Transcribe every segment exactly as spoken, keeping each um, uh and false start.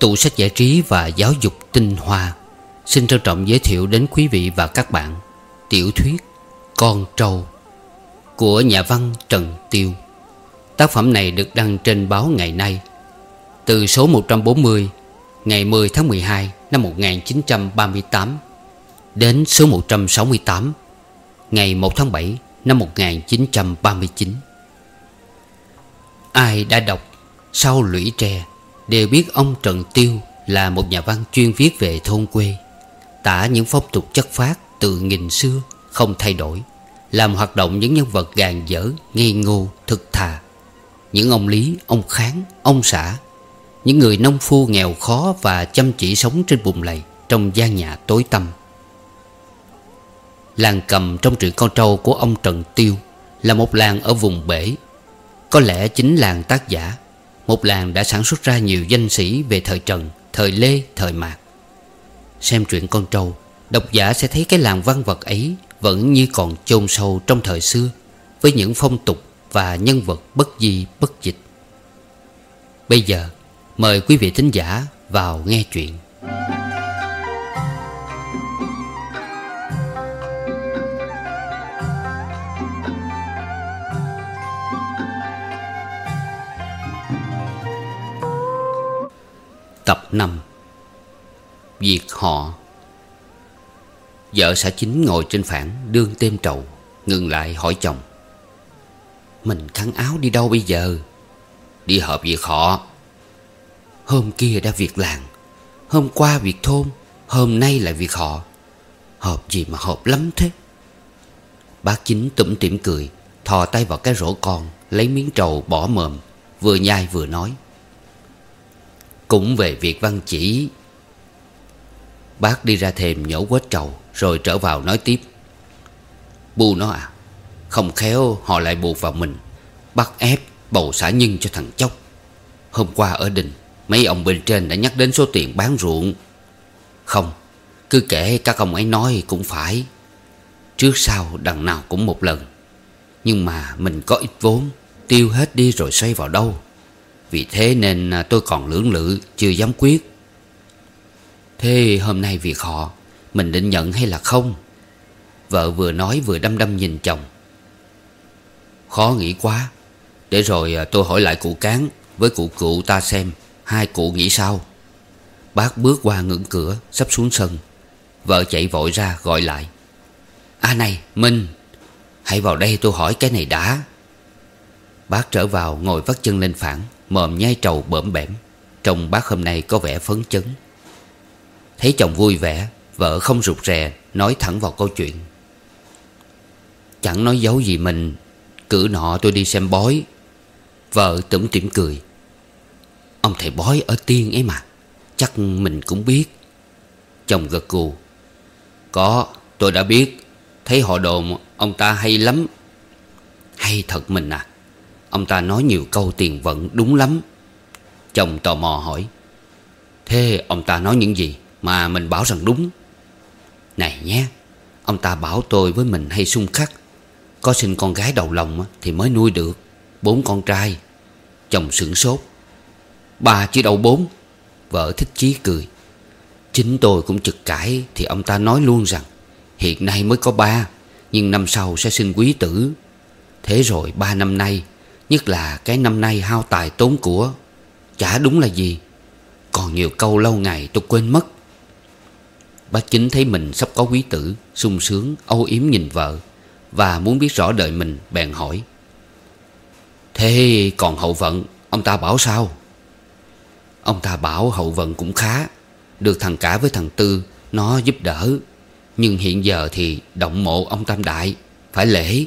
Tủ sách giải trí và giáo dục tinh hoa xin trân trọng giới thiệu đến quý vị và các bạn tiểu thuyết Con Trâu của nhà văn Trần Tiêu. Tác phẩm này được đăng trên báo Ngày Nay từ số một trăm bốn mươi ngày mười tháng mười hai năm một nghìn chín trăm ba mươi tám đến số một trăm sáu mươi tám ngày một tháng bảy năm một nghìn chín trăm ba mươi chín. Ai đã đọc Sau Lũy Tre đều biết ông Trần Tiêu là một nhà văn chuyên viết về thôn quê, tả những phong tục chất phác từ nghìn xưa không thay đổi, làm hoạt động những nhân vật gàn dở, ngây ngô, thực thà, những ông Lý, ông Kháng, ông Xã, những người nông phu nghèo khó và chăm chỉ sống trên bùn lầy trong gian nhà tối tăm. Làng Cầm trong truyện Con Trâu của ông Trần Tiêu là một làng ở vùng bể, có lẽ chính làng tác giả, một làng đã sản xuất ra nhiều danh sĩ về thời Trần, thời Lê, thời Mạc. Xem truyện Con Trâu, độc giả sẽ thấy cái làng văn vật ấy vẫn như còn chôn sâu trong thời xưa, với những phong tục và nhân vật bất di bất dịch. Bây giờ mời quý vị thính giả vào nghe chuyện. Tập năm. Việc họ. Vợ xã Chính ngồi trên phản đương têm trầu, ngừng lại hỏi chồng: "Mình khăn áo đi đâu bây giờ?" "Đi họp việc họ." "Hôm kia đã việc làng, hôm qua việc thôn, hôm nay lại việc họ. Họp gì mà họp lắm thế?" Bác Chính tủm tỉm cười, thò tay vào cái rổ con, lấy miếng trầu bỏ mồm, vừa nhai vừa nói: "Cũng về việc văn chỉ." Bác đi ra thềm nhổ quết trầu, rồi trở vào nói tiếp: "Bu nó à, không khéo họ lại buộc vào mình, bắt ép bầu xã Nhân cho thằng chốc. Hôm qua ở đình, mấy ông bên trên đã nhắc đến số tiền bán ruộng. Không, cứ kể các ông ấy nói cũng phải. Trước sau đằng nào cũng một lần. Nhưng mà mình có ít vốn, tiêu hết đi rồi xoay vào đâu. Vì thế nên tôi còn lưỡng lự, chưa dám quyết. Thế hôm nay việc họ, mình định nhận hay là không?" Vợ vừa nói vừa đăm đăm nhìn chồng. "Khó nghĩ quá. Để rồi tôi hỏi lại cụ Cán với cụ cụ ta xem, hai cụ nghĩ sao." Bác bước qua ngưỡng cửa, sắp xuống sân. Vợ chạy vội ra gọi lại: "À này Minh, hãy vào đây tôi hỏi cái này đã." Bác trở vào ngồi vắt chân lên phản, mồm nhai trầu bỡm bẻm. Trông bác hôm nay có vẻ phấn chấn. Thấy chồng vui vẻ, vợ không rụt rè, nói thẳng vào câu chuyện: "Chẳng nói giấu gì mình, cử nọ tôi đi xem bói." Vợ tủm tỉm cười: "Ông thầy bói ở Tiên ấy mà, chắc mình cũng biết." Chồng gật gù: "Có, tôi đã biết. Thấy họ đồn ông ta hay lắm." "Hay thật mình à? Ông ta nói nhiều câu tiền vận đúng lắm." Chồng tò mò hỏi: "Thế ông ta nói những gì mà mình bảo rằng đúng?" "Này nhé, ông ta bảo tôi với mình hay xung khắc. Có sinh con gái đầu lòng thì mới nuôi được, bốn con trai." Chồng sửng sốt: "Ba chứ đâu bốn." Vợ thích chí cười: "Chính tôi cũng chực cãi thì ông ta nói luôn rằng hiện nay mới có ba, nhưng năm sau sẽ sinh quý tử. Thế rồi ba năm nay, nhất là cái năm nay hao tài tốn của, chả đúng là gì. Còn nhiều câu lâu ngày tôi quên mất." Bác Chính thấy mình sắp có quý tử, sung sướng âu yếm nhìn vợ, và muốn biết rõ đời mình, bèn hỏi: "Thế còn hậu vận, ông ta bảo sao?" "Ông ta bảo hậu vận cũng khá, được thằng Cả với thằng Tư nó giúp đỡ. Nhưng hiện giờ thì động mộ ông Tam Đại, phải lễ."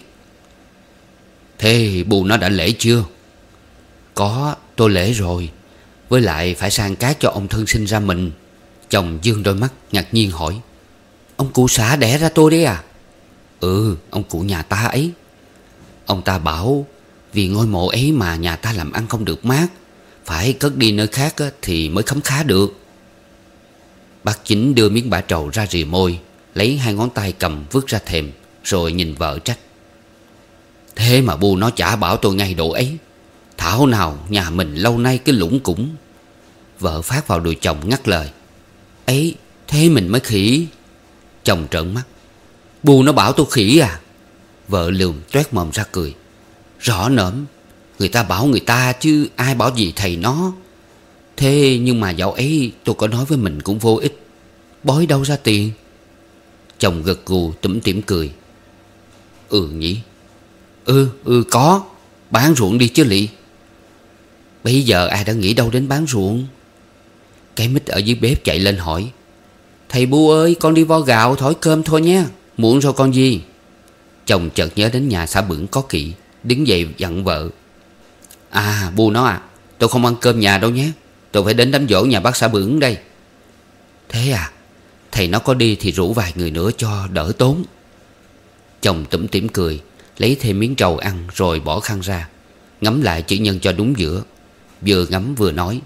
"Thế bù nó đã lễ chưa?" "Có, tôi lễ rồi. Với lại phải sang cát cho ông thân sinh ra mình." Chồng dương đôi mắt ngạc nhiên hỏi: "Ông cụ xã đẻ ra tôi đấy à?" "Ừ, ông cụ nhà ta ấy. Ông ta bảo vì ngôi mộ ấy mà nhà ta làm ăn không được mát, phải cất đi nơi khác thì mới khấm khá được." Bác Chính đưa miếng bã trầu ra rì môi, lấy hai ngón tay cầm vứt ra thềm, rồi nhìn vợ trách: "Thế mà bu nó chả bảo tôi ngay độ ấy. Thảo nào nhà mình lâu nay cứ lủng củng." Vợ phát vào đùi chồng ngắt lời: "Ấy, thế mình mới khỉ." Chồng trợn mắt: "Bu nó bảo tôi khỉ à?" Vợ lườm toét mồm ra cười: "Rõ nỡm, người ta bảo người ta chứ ai bảo gì thầy nó. Thế nhưng mà dạo ấy tôi có nói với mình cũng vô ích. Bói đâu ra tiền?" Chồng gật gù tủm tỉm cười: "Ừ nhỉ. Ừ ừ có. Bán ruộng đi chứ lị." Bây giờ ai đã nghĩ đâu đến bán ruộng. Cái Mít ở dưới bếp chạy lên hỏi: "Thầy Bu ơi, con đi vo gạo thổi cơm thôi nhé, muộn rồi con gì." Chồng chợt nhớ đến nhà xã Bửng có kỵ, đứng dậy dặn vợ: "À Bu nó à, tôi không ăn cơm nhà đâu nhé. Tôi phải đến đám giỗ nhà bác xã Bửng đây." "Thế à? Thầy nó có đi thì rủ vài người nữa cho đỡ tốn." Chồng tủm tỉm cười, lấy thêm miếng trầu ăn rồi bỏ khăn ra, ngắm lại chữ nhân cho đúng giữa. Vừa ngắm vừa nói: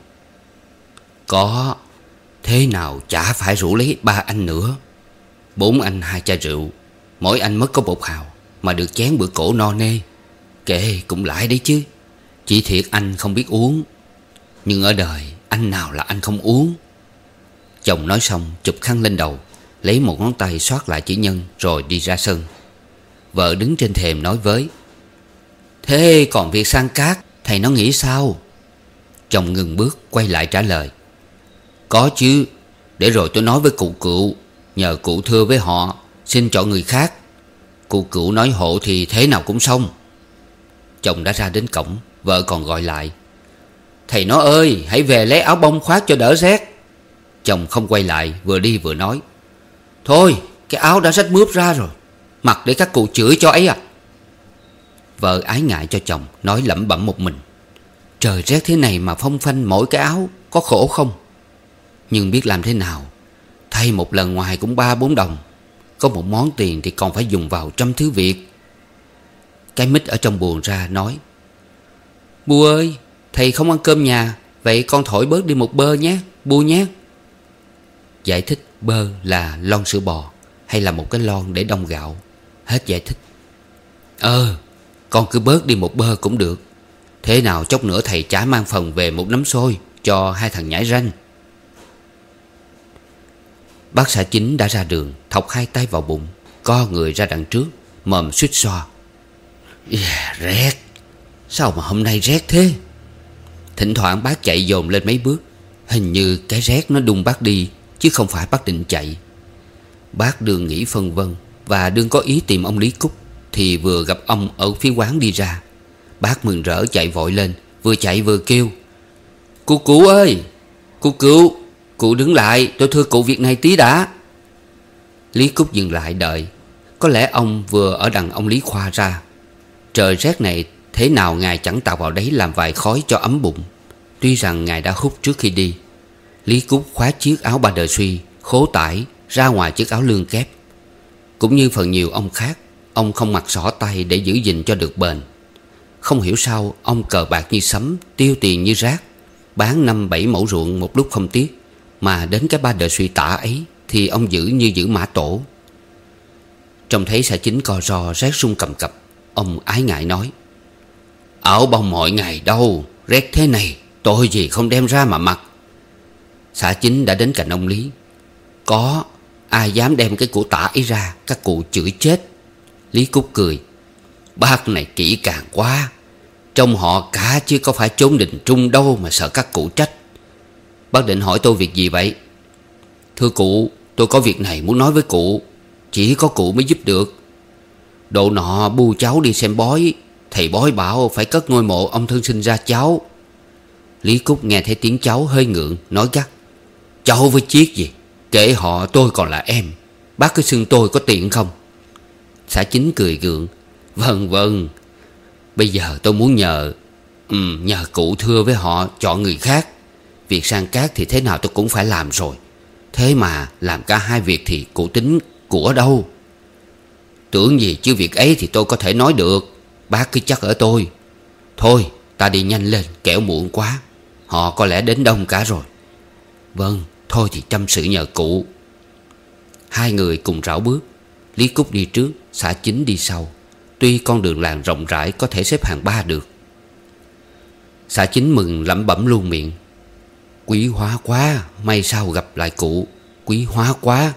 "Có. Thế nào chả phải rủ lấy ba anh nữa. Bốn anh hai chai rượu, mỗi anh mất có một hào, mà được chén bữa cổ no nê. Kệ cũng lại đấy chứ. Chỉ thiệt anh không biết uống. Nhưng ở đời anh nào là anh không uống." Chồng nói xong chụp khăn lên đầu, lấy một ngón tay xoát lại chữ nhân rồi đi ra sân. Vợ đứng trên thềm nói với: "Thế còn việc sang cát thầy nó nghĩ sao?" Chồng ngừng bước quay lại trả lời: "Có chứ. Để rồi tôi nói với cụ Cựu, nhờ cụ thưa với họ xin chọn người khác. Cụ Cựu nói hộ thì thế nào cũng xong." Chồng đã ra đến cổng, vợ còn gọi lại: "Thầy nó ơi, hãy về lấy áo bông khoác cho đỡ rét." Chồng không quay lại, vừa đi vừa nói: "Thôi, cái áo đã rách mướp ra rồi, mặc để các cụ chửi cho ấy à." Vợ ái ngại cho chồng, nói lẩm bẩm một mình: "Trời rét thế này mà phong phanh mỗi cái áo, có khổ không? Nhưng biết làm thế nào, thay một lần ngoài cũng ba bốn đồng. Có một món tiền thì còn phải dùng vào trăm thứ việc." Cái Mít ở trong buồng ra nói: "Bu ơi, thầy không ăn cơm nhà, vậy con thổi bớt đi một bơ nhé, Bu nhé." Giải thích bơ là lon sữa bò, hay là một cái lon để đông gạo. Hết giải thích. "Ờ, con cứ bớt đi một bơ cũng được. Thế nào chốc nữa thầy chả mang phần về một nắm xôi cho hai thằng nhãi ranh." Bác xã Chính đã ra đường, thọc hai tay vào bụng, co người ra đằng trước, mồm suýt xoa: "Yeah, rét. Sao mà hôm nay rét thế?" Thỉnh thoảng bác chạy dồn lên mấy bước. Hình như cái rét nó đung bác đi, chứ không phải bác định chạy. Bác đương nghĩ phân vân, và đương có ý tìm ông Lý Cúc, thì vừa gặp ông ở phía quán đi ra. Bác mừng rỡ chạy vội lên, vừa chạy vừa kêu: "Cụ Cụ ơi, cụ Cựu, cụ đứng lại, tôi thưa cụ việc này tí đã." Lý Cúc dừng lại đợi. Có lẽ ông vừa ở đằng ông Lý Khoa ra. Trời rét này thế nào ngài chẳng tạo vào đấy làm vài khói cho ấm bụng. Tuy rằng ngài đã hút trước khi đi. Lý Cúc khoác chiếc áo ba đờ suy khố tải ra ngoài chiếc áo lương kép. Cũng như phần nhiều ông khác, ông không mặc xỏ tay để giữ gìn cho được bền. Không hiểu sao ông cờ bạc như sấm, tiêu tiền như rác, bán năm bảy mẫu ruộng một lúc không tiếc. Mà đến cái ba đờ suy tả ấy thì ông giữ như giữ mã tổ. Trông thấy xã Chính co ro rét run cầm cập, ông ái ngại nói: "Áo bông mọi ngày đâu, rét thế này tôi gì không đem ra mà mặc." Xã Chính đã đến cạnh ông Lý. "Có, ai dám đem cái của tả ấy ra, các cụ chửi chết." Lý Cúc cười: "Bác này kỹ càng quá. Trong họ cả chứ có phải chốn đình trung đâu mà sợ các cụ trách. Bác định hỏi tôi việc gì vậy?" "Thưa cụ, tôi có việc này muốn nói với cụ. Chỉ có cụ mới giúp được. Độ nọ Bu cháu đi xem bói, thầy bói bảo phải cất ngôi mộ ông thân sinh ra cháu." Lý Cúc nghe thấy tiếng cháu hơi ngượng, nói gắt: "Cháu với chiếc gì, kể họ tôi còn là em. Bác cứ xưng tôi có tiện không?" Xã Chính cười gượng: "Vâng vâng. Bây giờ tôi muốn nhờ ừ, Nhờ cụ thưa với họ chọn người khác. Việc sang cát thì thế nào tôi cũng phải làm rồi. Thế mà làm cả hai việc thì cụ tính của đâu?" "Tưởng gì chứ việc ấy thì tôi có thể nói được. Bác cứ chắc ở tôi. Thôi ta đi nhanh lên, kẻo muộn quá. Họ có lẽ đến đông cả rồi." "Vâng, thôi thì chăm sự nhờ cụ." Hai người cùng rảo bước. Lý Cúc đi trước, xã Chính đi sau. Tuy con đường làng rộng rãi, có thể xếp hàng ba được. Xã Chính mừng lẩm bẩm luôn miệng: Quý hóa quá, may sao gặp lại cụ. Quý hóa quá.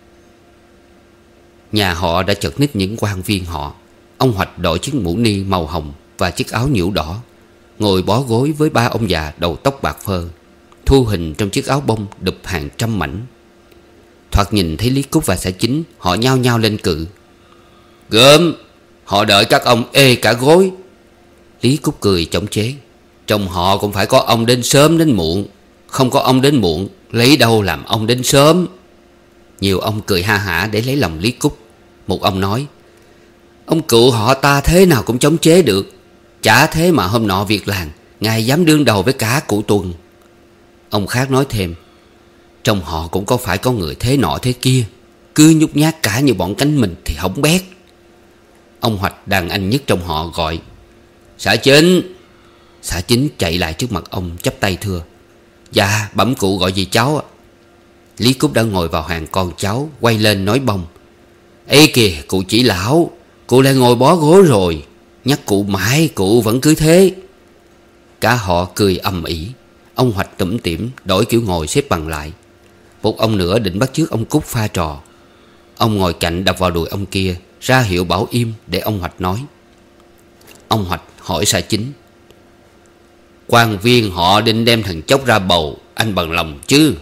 Nhà họ đã chật ních những quan viên họ. Ông Hoạch đội chiếc mũ ni màu hồng và chiếc áo nhũ đỏ, ngồi bó gối với ba ông già đầu tóc bạc phơ, thu hình trong chiếc áo bông đụp hàng trăm mảnh. Thoạt nhìn thấy Lý Cúc và Xã Chính, họ nhao nhao lên cự. Gớm, họ đợi các ông ê cả gối. Lý Cúc cười chổng chế. Trong họ cũng phải có ông đến sớm đến muộn. Không có ông đến muộn, lấy đâu làm ông đến sớm. Nhiều ông cười ha hả để lấy lòng Lý Cúc. Một ông nói: Ông cụ họ ta thế nào cũng chống chế được. Chả thế mà hôm nọ việc làng ngài dám đương đầu với cả cụ Tuần. Ông khác nói thêm: Trong họ cũng có phải có người thế nọ thế kia, cứ nhút nhát cả như bọn cánh mình thì hỏng bét. Ông Hoạch đàn anh nhất trong họ gọi: Xã Chính. Xã Chính chạy lại trước mặt ông chắp tay thưa: Dạ bẩm cụ gọi gì cháu ạ? Lý Cúc đã ngồi vào hàng con cháu, quay lên nói bông: Ê kìa cụ chỉ lão, cụ lại ngồi bó gối rồi. Nhắc cụ mãi cụ vẫn cứ thế. Cả họ cười ầm ĩ. Ông Hoạch tủm tỉm đổi kiểu ngồi xếp bằng lại. Một ông nữa định bắt chước ông Cúc pha trò. Ông ngồi cạnh đập vào đùi ông kia, ra hiệu bảo im để ông Hoạch nói. Ông Hoạch hỏi Xã Chính: Quan viên họ định đem thằng chốc ra bầu, anh bằng lòng chứ?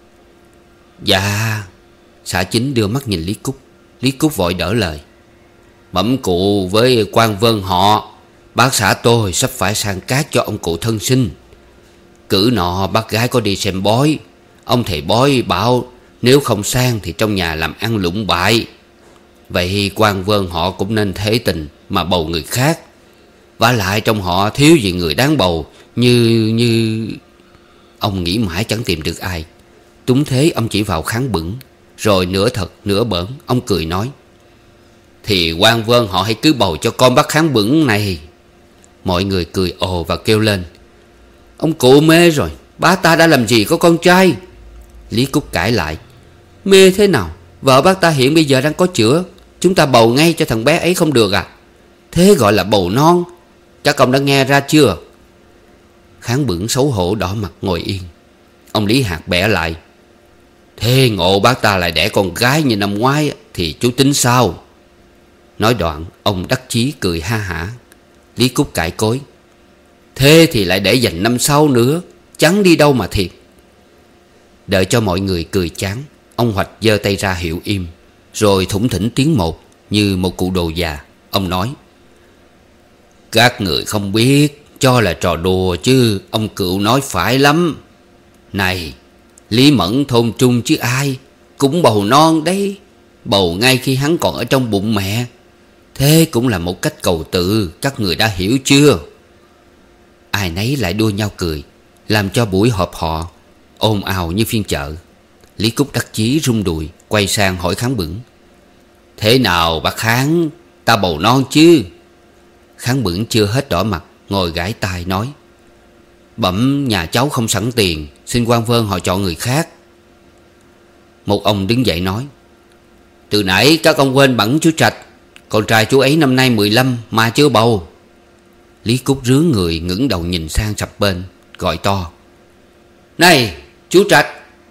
Dạ. Xã Chính đưa mắt nhìn Lý Cúc. Lý Cúc vội đỡ lời: Bẩm cụ với quan vân họ, bác xã tôi sắp phải sang cát cho ông cụ thân sinh. Cử nọ bác gái có đi xem bói. Ông thầy bói bảo nếu không sang thì trong nhà làm ăn lụng bại. Vậy quan vân họ cũng nên thế tình mà bầu người khác. Vả lại trong họ thiếu gì người đáng bầu. Như như Ông nghĩ mãi chẳng tìm được ai. Túng thế ông chỉ vào Kháng Bửng. Rồi nửa thật nửa bỡn ông cười nói: Thì quan vân họ hãy cứ bầu cho con bác Kháng Bửng này. Mọi người cười ồ và kêu lên: Ông cụ mê rồi, bá ta đã làm gì có con trai. Lý Cúc cãi lại: Mê thế nào, vợ bác ta hiện bây giờ đang có chữa. Chúng ta bầu ngay cho thằng bé ấy không được à? Thế gọi là bầu non. Các ông đã nghe ra chưa? Kháng Bửng xấu hổ đỏ mặt ngồi yên. Ông Lý Hạt bẻ lại: Thế ngộ bác ta lại đẻ con gái như năm ngoái thì chú tính sao? Nói đoạn ông đắc chí cười ha hả. Lý Cúc cãi cối: Thế thì lại để dành năm sau nữa, chẳng đi đâu mà thiệt. Đợi cho mọi người cười chán, ông Hoạch giơ tay ra hiệu im. Rồi thủng thỉnh tiếng một như một cụ đồ già. Ông nói: Các người không biết, cho là trò đùa chứ ông cựu nói phải lắm. Này, Lý Mẫn thôn trung chứ ai, cũng bầu non đấy. Bầu ngay khi hắn còn ở trong bụng mẹ. Thế cũng là một cách cầu tự, các người đã hiểu chưa? Ai nấy lại đua nhau cười, làm cho buổi họp họ ồn ào như phiên chợ. Lý Cúc đắc chí rung đùi, quay sang hỏi Kháng Bửng: Thế nào bác Kháng, ta bầu non chứ? Kháng Bửng chưa hết đỏ mặt, ngồi gãi tai nói: Bẩm nhà cháu không sẵn tiền, xin quan vân họ chọn người khác. Một ông đứng dậy nói: Từ nãy các ông quên bẵng chú Trạch. Con trai chú ấy năm nay mười lăm mà chưa bầu. Lý Cúc rướn người ngẩng đầu nhìn sang sập bên, gọi to: Này chú Trạch!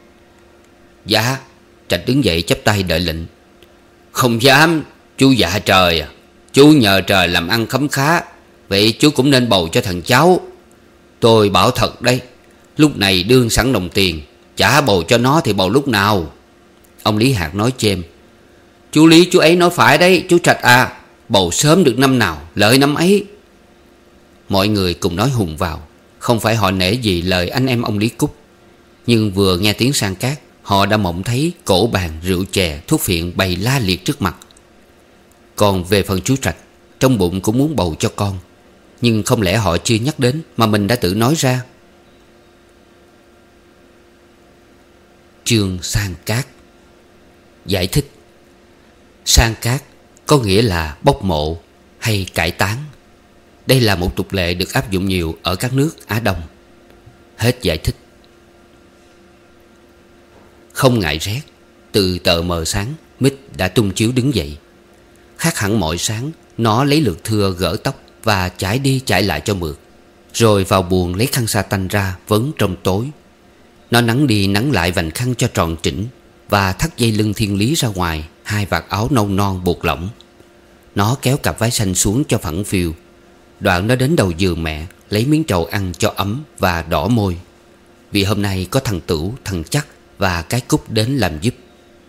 Dạ. Trạch đứng dậy chắp tay đợi lệnh. Không dám, chú dạ trời à. Chú nhờ trời làm ăn khấm khá, vậy chú cũng nên bầu cho thằng cháu. Tôi bảo thật đấy, lúc này đương sẵn đồng tiền, chả bầu cho nó thì bầu lúc nào? Ông Lý Hạt nói chêm: Chú Lý chú ấy nói phải đấy chú Trạch à. Bầu sớm được năm nào lợi năm ấy. Mọi người cùng nói hùng vào. Không phải họ nể gì lời anh em ông Lý Cúc, nhưng vừa nghe tiếng sang cát, họ đã mộng thấy cổ bàn, rượu chè, thuốc phiện bày la liệt trước mặt. Còn về phần chú Trạch, trong bụng cũng muốn bầu cho con, nhưng không lẽ họ chưa nhắc đến mà mình đã tự nói ra. Chương sang cát. Giải thích: sang cát có nghĩa là bốc mộ hay cải táng. Đây là một tục lệ được áp dụng nhiều ở các nước Á Đông. Hết giải thích. Không ngại rét, từ tờ mờ sáng, Mít đã tung chiếu đứng dậy. Khác hẳn mọi sáng, nó lấy lượt thưa gỡ tóc và chải đi chải lại cho mượt, rồi vào buồng lấy khăn sa tanh ra vấn trong tối. Nó nắn đi nắn lại vành khăn cho tròn trĩnh, và thắt dây lưng thiên lý ra ngoài hai vạt áo nâu non buộc lỏng. Nó kéo cặp váy xanh xuống cho phẳng phiu. Đoạn nó đến đầu giường mẹ, lấy miếng trầu ăn cho ấm và đỏ môi. Vì hôm nay có thằng Tửu, thằng Chắc và cái Cúc đến làm giúp.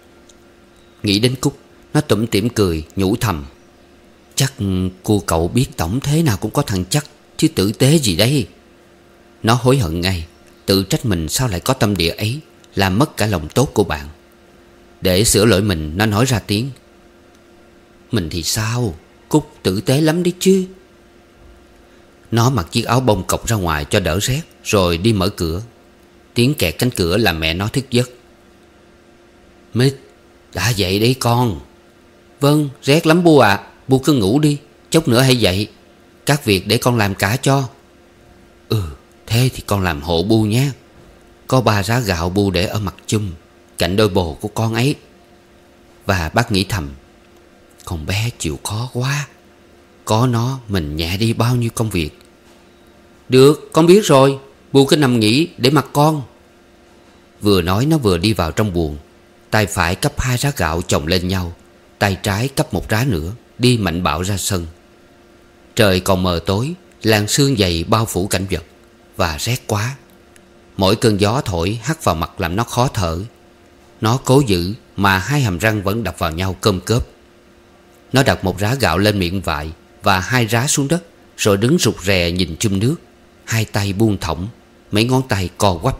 Nghĩ đến Cúc, nó tủm tỉm cười nhủ thầm: chắc cô cậu biết tổng thế nào cũng có thằng Chắc chứ tử tế gì đây. Nó hối hận ngay, tự trách mình sao lại có tâm địa ấy, làm mất cả lòng tốt của bạn. Để sửa lỗi mình, nó nói ra tiếng: mình thì sao, Cúc tử tế lắm đấy chứ. Nó mặc chiếc áo bông cộc ra ngoài cho đỡ rét, rồi đi mở cửa. Tiếng kẹt cánh cửa làm mẹ nó thức giấc. Mít, đã dậy đấy con. Vâng, rét lắm Bu ạ. à. Bu cứ ngủ đi, chốc nữa hãy dậy. Các việc để con làm cả cho. Ừ, thế thì con làm hộ Bu nhé. Có ba rá gạo Bu để ở mặt chum cạnh đôi bồ của con ấy. Và bác nghĩ thầm: con bé chịu khó quá. Có nó mình nhẹ đi bao nhiêu công việc. Được, con biết rồi. Bu cứ nằm nghỉ để mặc con. Vừa nói nó vừa đi vào trong buồng. Tay phải cắp hai rá gạo chồng lên nhau, tay trái cắp một rá nữa, đi mạnh bạo ra sân. Trời còn mờ tối, làn sương dày bao phủ cảnh vật, và rét quá. Mỗi cơn gió thổi hắt vào mặt làm nó khó thở. Nó cố giữ mà hai hàm răng vẫn đập vào nhau cơm cớp. Nó đặt một rá gạo lên miệng vại và hai rá xuống đất, rồi đứng rụt rè nhìn chum nước. Hai tay buông thõng, mấy ngón tay co quắp.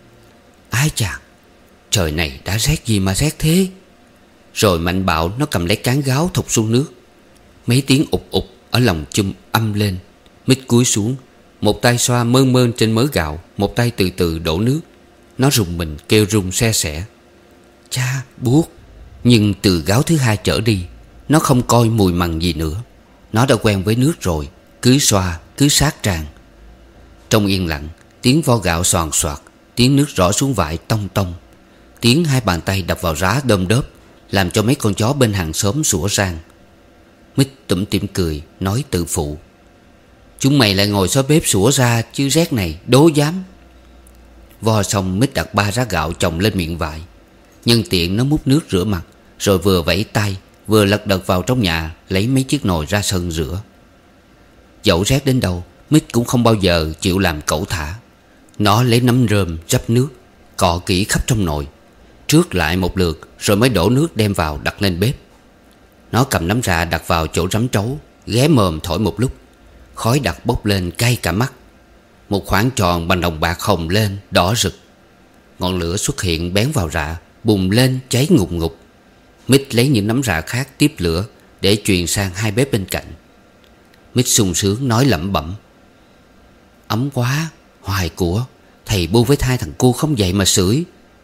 Ái chà, trời này đã rét gì mà rét thế. Rồi mạnh bạo nó cầm lấy cán gáo thụt xuống nước. Mấy tiếng ụp ụp ở lòng chum âm lên. Mít cúi xuống, một tay xoa mơn mơn trên mớ gạo, một tay từ từ đổ nước. Nó rùng mình kêu rung se sẻ: cha, buốt. Nhưng từ gáo thứ hai trở đi, nó không coi mùi mằn gì nữa. Nó đã quen với nước rồi, cứ xoa, cứ sát tràn. Trong yên lặng, tiếng vo gạo xoàn xoạt, tiếng nước rỏ xuống vải tông tông, tiếng hai bàn tay đập vào rá đơm đớp, làm cho mấy con chó bên hàng xóm sủa rang. Mít tủm tỉm cười, nói tự phụ: chúng mày lại ngồi xó bếp sủa ra chứ rét này đố dám. Vo xong, Mít đặt ba rá gạo chồng lên miệng vại. Nhân tiện nó múc nước rửa mặt, rồi vừa vẫy tay vừa lật đật vào trong nhà lấy mấy chiếc nồi ra sân rửa. Dẫu rét đến đâu, Mít cũng không bao giờ chịu làm cẩu thả. Nó lấy nắm rơm rắp nước, cọ kỹ khắp trong nồi, trước lại một lượt, rồi mới đổ nước đem vào đặt lên bếp. Nó cầm nắm rạ đặt vào chỗ rắm trấu, ghé mồm thổi một lúc. Khói đặc bốc lên cay cả mắt. Một khoảng tròn bằng đồng bạc hồng lên đỏ rực. Ngọn lửa xuất hiện bén vào rạ, bùng lên cháy ngục ngục. Mít lấy những nắm rạ khác tiếp lửa để truyền sang hai bếp bên cạnh. Mít sung sướng nói lẩm bẩm: ấm quá, hoài của. Thầy Bu với hai thằng cu không dậy mà sưởi.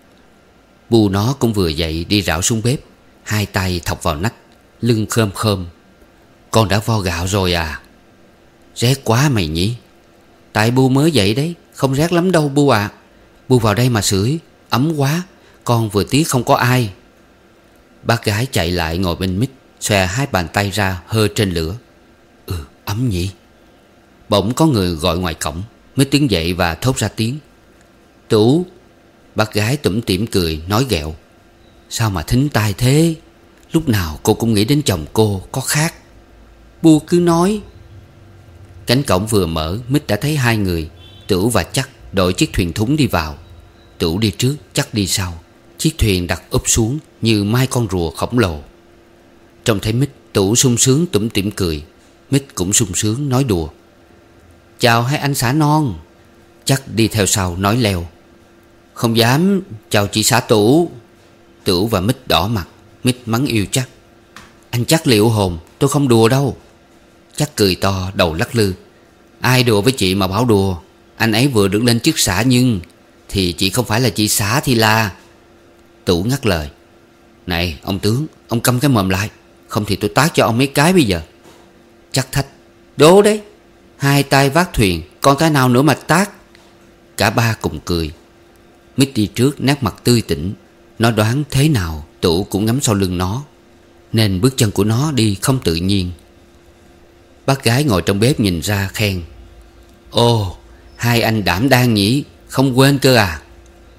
Bu nó cũng vừa dậy đi rảo xuống bếp, hai tay thọc vào nách, lưng khom khom. Con đã vo gạo rồi à? Rét quá mày nhỉ? Tại Bu mới dậy đấy, không rét lắm đâu Bu à. Bu vào đây mà sưởi, ấm quá. Con vừa tí không có ai. Bác gái chạy lại ngồi bên Mít, xòe hai bàn tay ra hơ trên lửa. Ừ, ấm nhỉ. Bỗng có người gọi ngoài cổng. Mít đứng dậy và thốt ra tiếng: Tú. Bác gái tủm tỉm cười nói ghẹo: sao mà thính tai thế? Lúc nào cô cũng nghĩ đến chồng cô có khác. Bu cứ nói. Cánh cổng vừa mở, Mít đã thấy hai người, Tửu và Chắc, đội chiếc thuyền thúng đi vào. Tửu đi trước, Chắc đi sau. Chiếc thuyền đặt úp xuống như mai con rùa khổng lồ. Trông thấy Mít, Tửu sung sướng tủm tỉm cười. Mít cũng sung sướng nói đùa: chào hai anh xã non. Chắc đi theo sau nói leo: không dám, chào chị xã Tửu. Tửu và Mít đỏ mặt. Mít mắng yêu Chắc: anh Chắc liệu hồn, tôi không đùa đâu. Chắc cười to đầu lắc lư: ai đùa với chị mà bảo đùa. Anh ấy vừa được lên chức xã nhưng thì chị không phải là chị xã thì là. Tửu ngắt lời: này ông tướng, ông câm cái mồm lại, không thì tôi tát cho ông mấy cái bây giờ. Chắc thách: đố đấy, hai tay vác thuyền, còn tay nào nữa mà tát. Cả ba cùng cười. Mít đi trước nét mặt tươi tỉnh. Nó đoán thế nào Tửu cũng ngắm sau lưng nó, nên bước chân của nó đi không tự nhiên. Bác gái ngồi trong bếp nhìn ra khen: ồ, hai anh đảm đang nhỉ, không quên cơ à.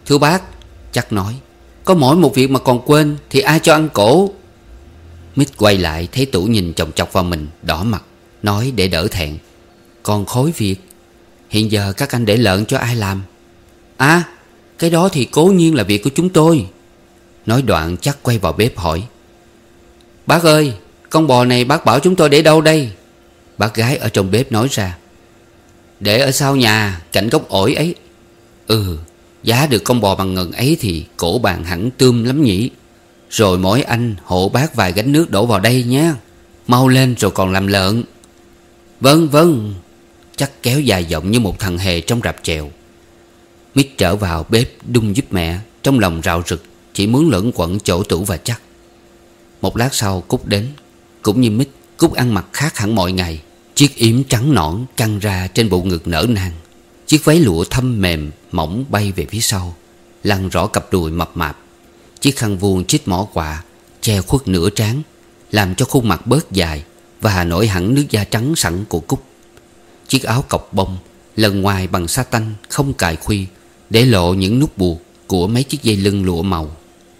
Thưa bác, chắc nói, có mỗi một việc mà còn quên thì ai cho ăn cổ. Mít quay lại thấy Tủ nhìn chòng chọc vào mình, đỏ mặt, nói để đỡ thẹn: Còn khối việc. Hiện giờ các anh để lợn cho ai làm? À, cái đó thì cố nhiên là việc của chúng tôi. Nói đoạn chắc quay vào bếp hỏi: Bác ơi, con bò này bác bảo chúng tôi để đâu đây? Bác gái ở trong bếp nói ra: Để ở sau nhà, cạnh gốc ổi ấy. Ừ, giá được con bò bằng ngần ấy thì cổ bàn hẳn tươm lắm nhỉ. Rồi mỗi anh hộ bác vài gánh nước đổ vào đây nhé. Mau lên rồi còn làm lợn. Vâng vâng. Chắc kéo dài giọng như một thằng hề trong rạp chèo. Mít trở vào bếp đun giúp mẹ, trong lòng rạo rực, chỉ muốn luẩn quẩn chỗ Tủ và chắc. Một lát sau Cúc đến. Cũng như Mít, Cúc ăn mặc khác hẳn mọi ngày. Chiếc yếm trắng nõn căng ra trên bộ ngực nở nang. Chiếc váy lụa thâm mềm mỏng bay về phía sau, lăn rõ cặp đùi mập mạp. Chiếc khăn vuông chít mỏ quạ che khuất nửa trán, làm cho khuôn mặt bớt dài và nổi hẳn nước da trắng sẵn của Cúc. Chiếc áo cộc bông lần ngoài bằng sa tanh không cài khuy, để lộ những nút buộc của mấy chiếc dây lưng lụa màu.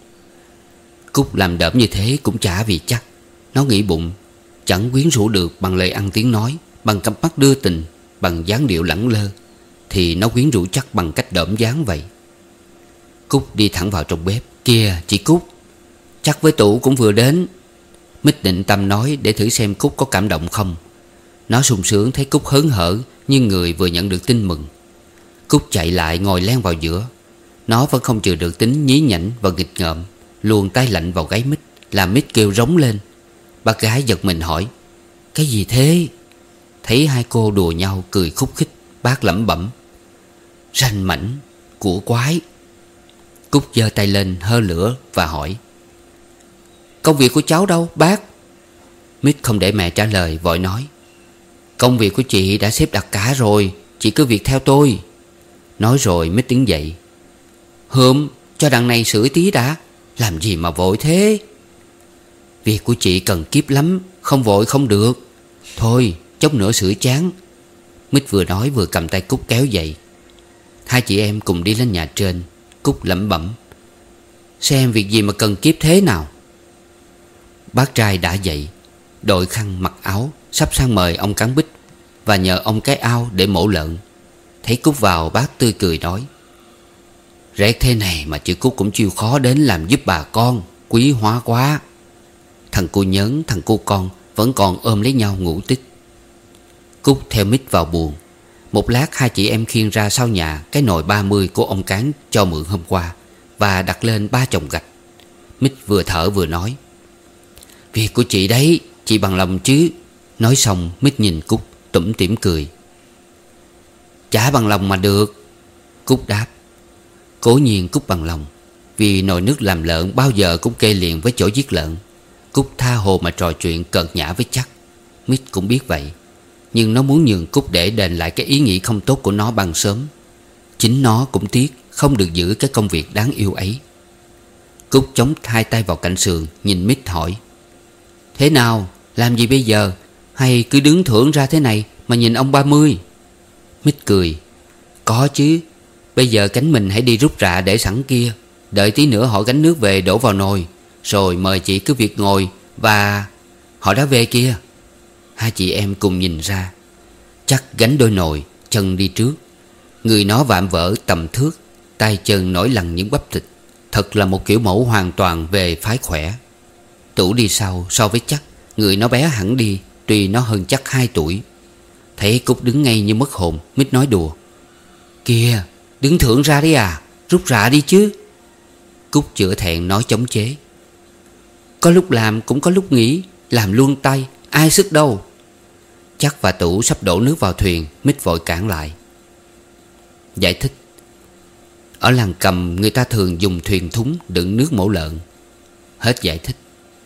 Cúc làm đẫm như thế cũng chả vì chắc. Nó nghĩ bụng, chẳng quyến rũ được bằng lời ăn tiếng nói, bằng cặp mắt đưa tình, bằng dáng điệu lẳng lơ, thì nó quyến rũ chắc bằng cách đỡm dáng vậy. Cúc đi thẳng vào trong bếp. Kìa chị Cúc, chắc với Tủ cũng vừa đến. Mít định tâm nói để thử xem Cúc có cảm động không. Nó sung sướng thấy Cúc hớn hở như người vừa nhận được tin mừng. Cúc chạy lại ngồi len vào giữa. Nó vẫn không chừa được tính nhí nhảnh và nghịch ngợm, luồn tay lạnh vào gáy Mít, làm Mít kêu rống lên. Bác gái giật mình hỏi: Cái gì thế? Thấy hai cô đùa nhau cười khúc khích, bác lẩm bẩm: Ranh mảnh, của quái. Cúc giơ tay lên hơ lửa và hỏi: Công việc của cháu đâu bác? Mít không để mẹ trả lời, vội nói: Công việc của chị đã xếp đặt cả rồi, chị cứ việc theo tôi. Nói rồi Mít đứng dậy: Hừm, cho đằng này sửa tí đã. Làm gì mà vội thế? Việc của chị cần kiếp lắm, không vội không được. Thôi chốc nữa sửa chán. Mít vừa nói vừa cầm tay Cúc kéo dậy. Hai chị em cùng đi lên nhà trên. Cúc lẩm bẩm: Xem việc gì mà cần kiếp thế nào. Bác trai đã dậy, đội khăn mặc áo, sắp sang mời ông Cán Bích và nhờ ông cái ao để mổ lợn. Thấy Cúc vào, bác tươi cười nói: Rét thế này mà chị Cúc cũng chịu khó đến làm giúp bà con, quý hóa quá. Thằng cu Nhớn, thằng cu con vẫn còn ôm lấy nhau ngủ tích. Cúc theo Mít vào buồng. Một lát hai chị em khiêng ra sau nhà cái nồi ba mươi của ông Cán cho mượn hôm qua và đặt lên ba chồng gạch. Mít vừa thở vừa nói: Việc của chị đấy, chị bằng lòng chứ? Nói xong Mít nhìn Cúc tủm tỉm cười: Chả bằng lòng mà được. Cúc đáp: Cố nhiên Cúc bằng lòng, vì nồi nước làm lợn bao giờ cũng kê liền với chỗ giết lợn. Cúc tha hồ mà trò chuyện cợt nhã với chắc. Mít cũng biết vậy, nhưng nó muốn nhường Cúc để đền lại cái ý nghĩ không tốt của nó bằng sớm. Chính nó cũng tiếc không được giữ cái công việc đáng yêu ấy. Cúc chống hai tay vào cạnh sườn, nhìn Mít hỏi: Thế nào, làm gì bây giờ? Hay cứ đứng thưởng ra thế này mà nhìn ông ba mươi? Mít cười: Có chứ. Bây giờ cánh mình hãy đi rút rạ để sẵn kia. Đợi tí nữa họ gánh nước về đổ vào nồi, rồi mời chị cứ việc ngồi. Và họ đã về kia. Hai chị em cùng nhìn ra. Chắc gánh đôi nồi, chân đi trước. Người nó vạm vỡ tầm thước, tay chân nổi lằn những bắp thịt. Thật là một kiểu mẫu hoàn toàn về phái khỏe. Tủ đi sau so với chắc. Người nó bé hẳn đi, tuy nó hơn chắc hai tuổi. Thấy Cúc đứng ngay như mất hồn, Mít nói đùa: Kìa, đứng thưởng ra đi à, rút rạ đi chứ. Cúc chữa thẹn nói chống chế: Có lúc làm cũng có lúc nghỉ, làm luôn tay, ai sức đâu. Chắc và Tủ sắp đổ nước vào thuyền. Mít vội cản lại, giải thích: Ở làng Cầm người ta thường dùng thuyền thúng đựng nước mổ lợn. Hết giải thích.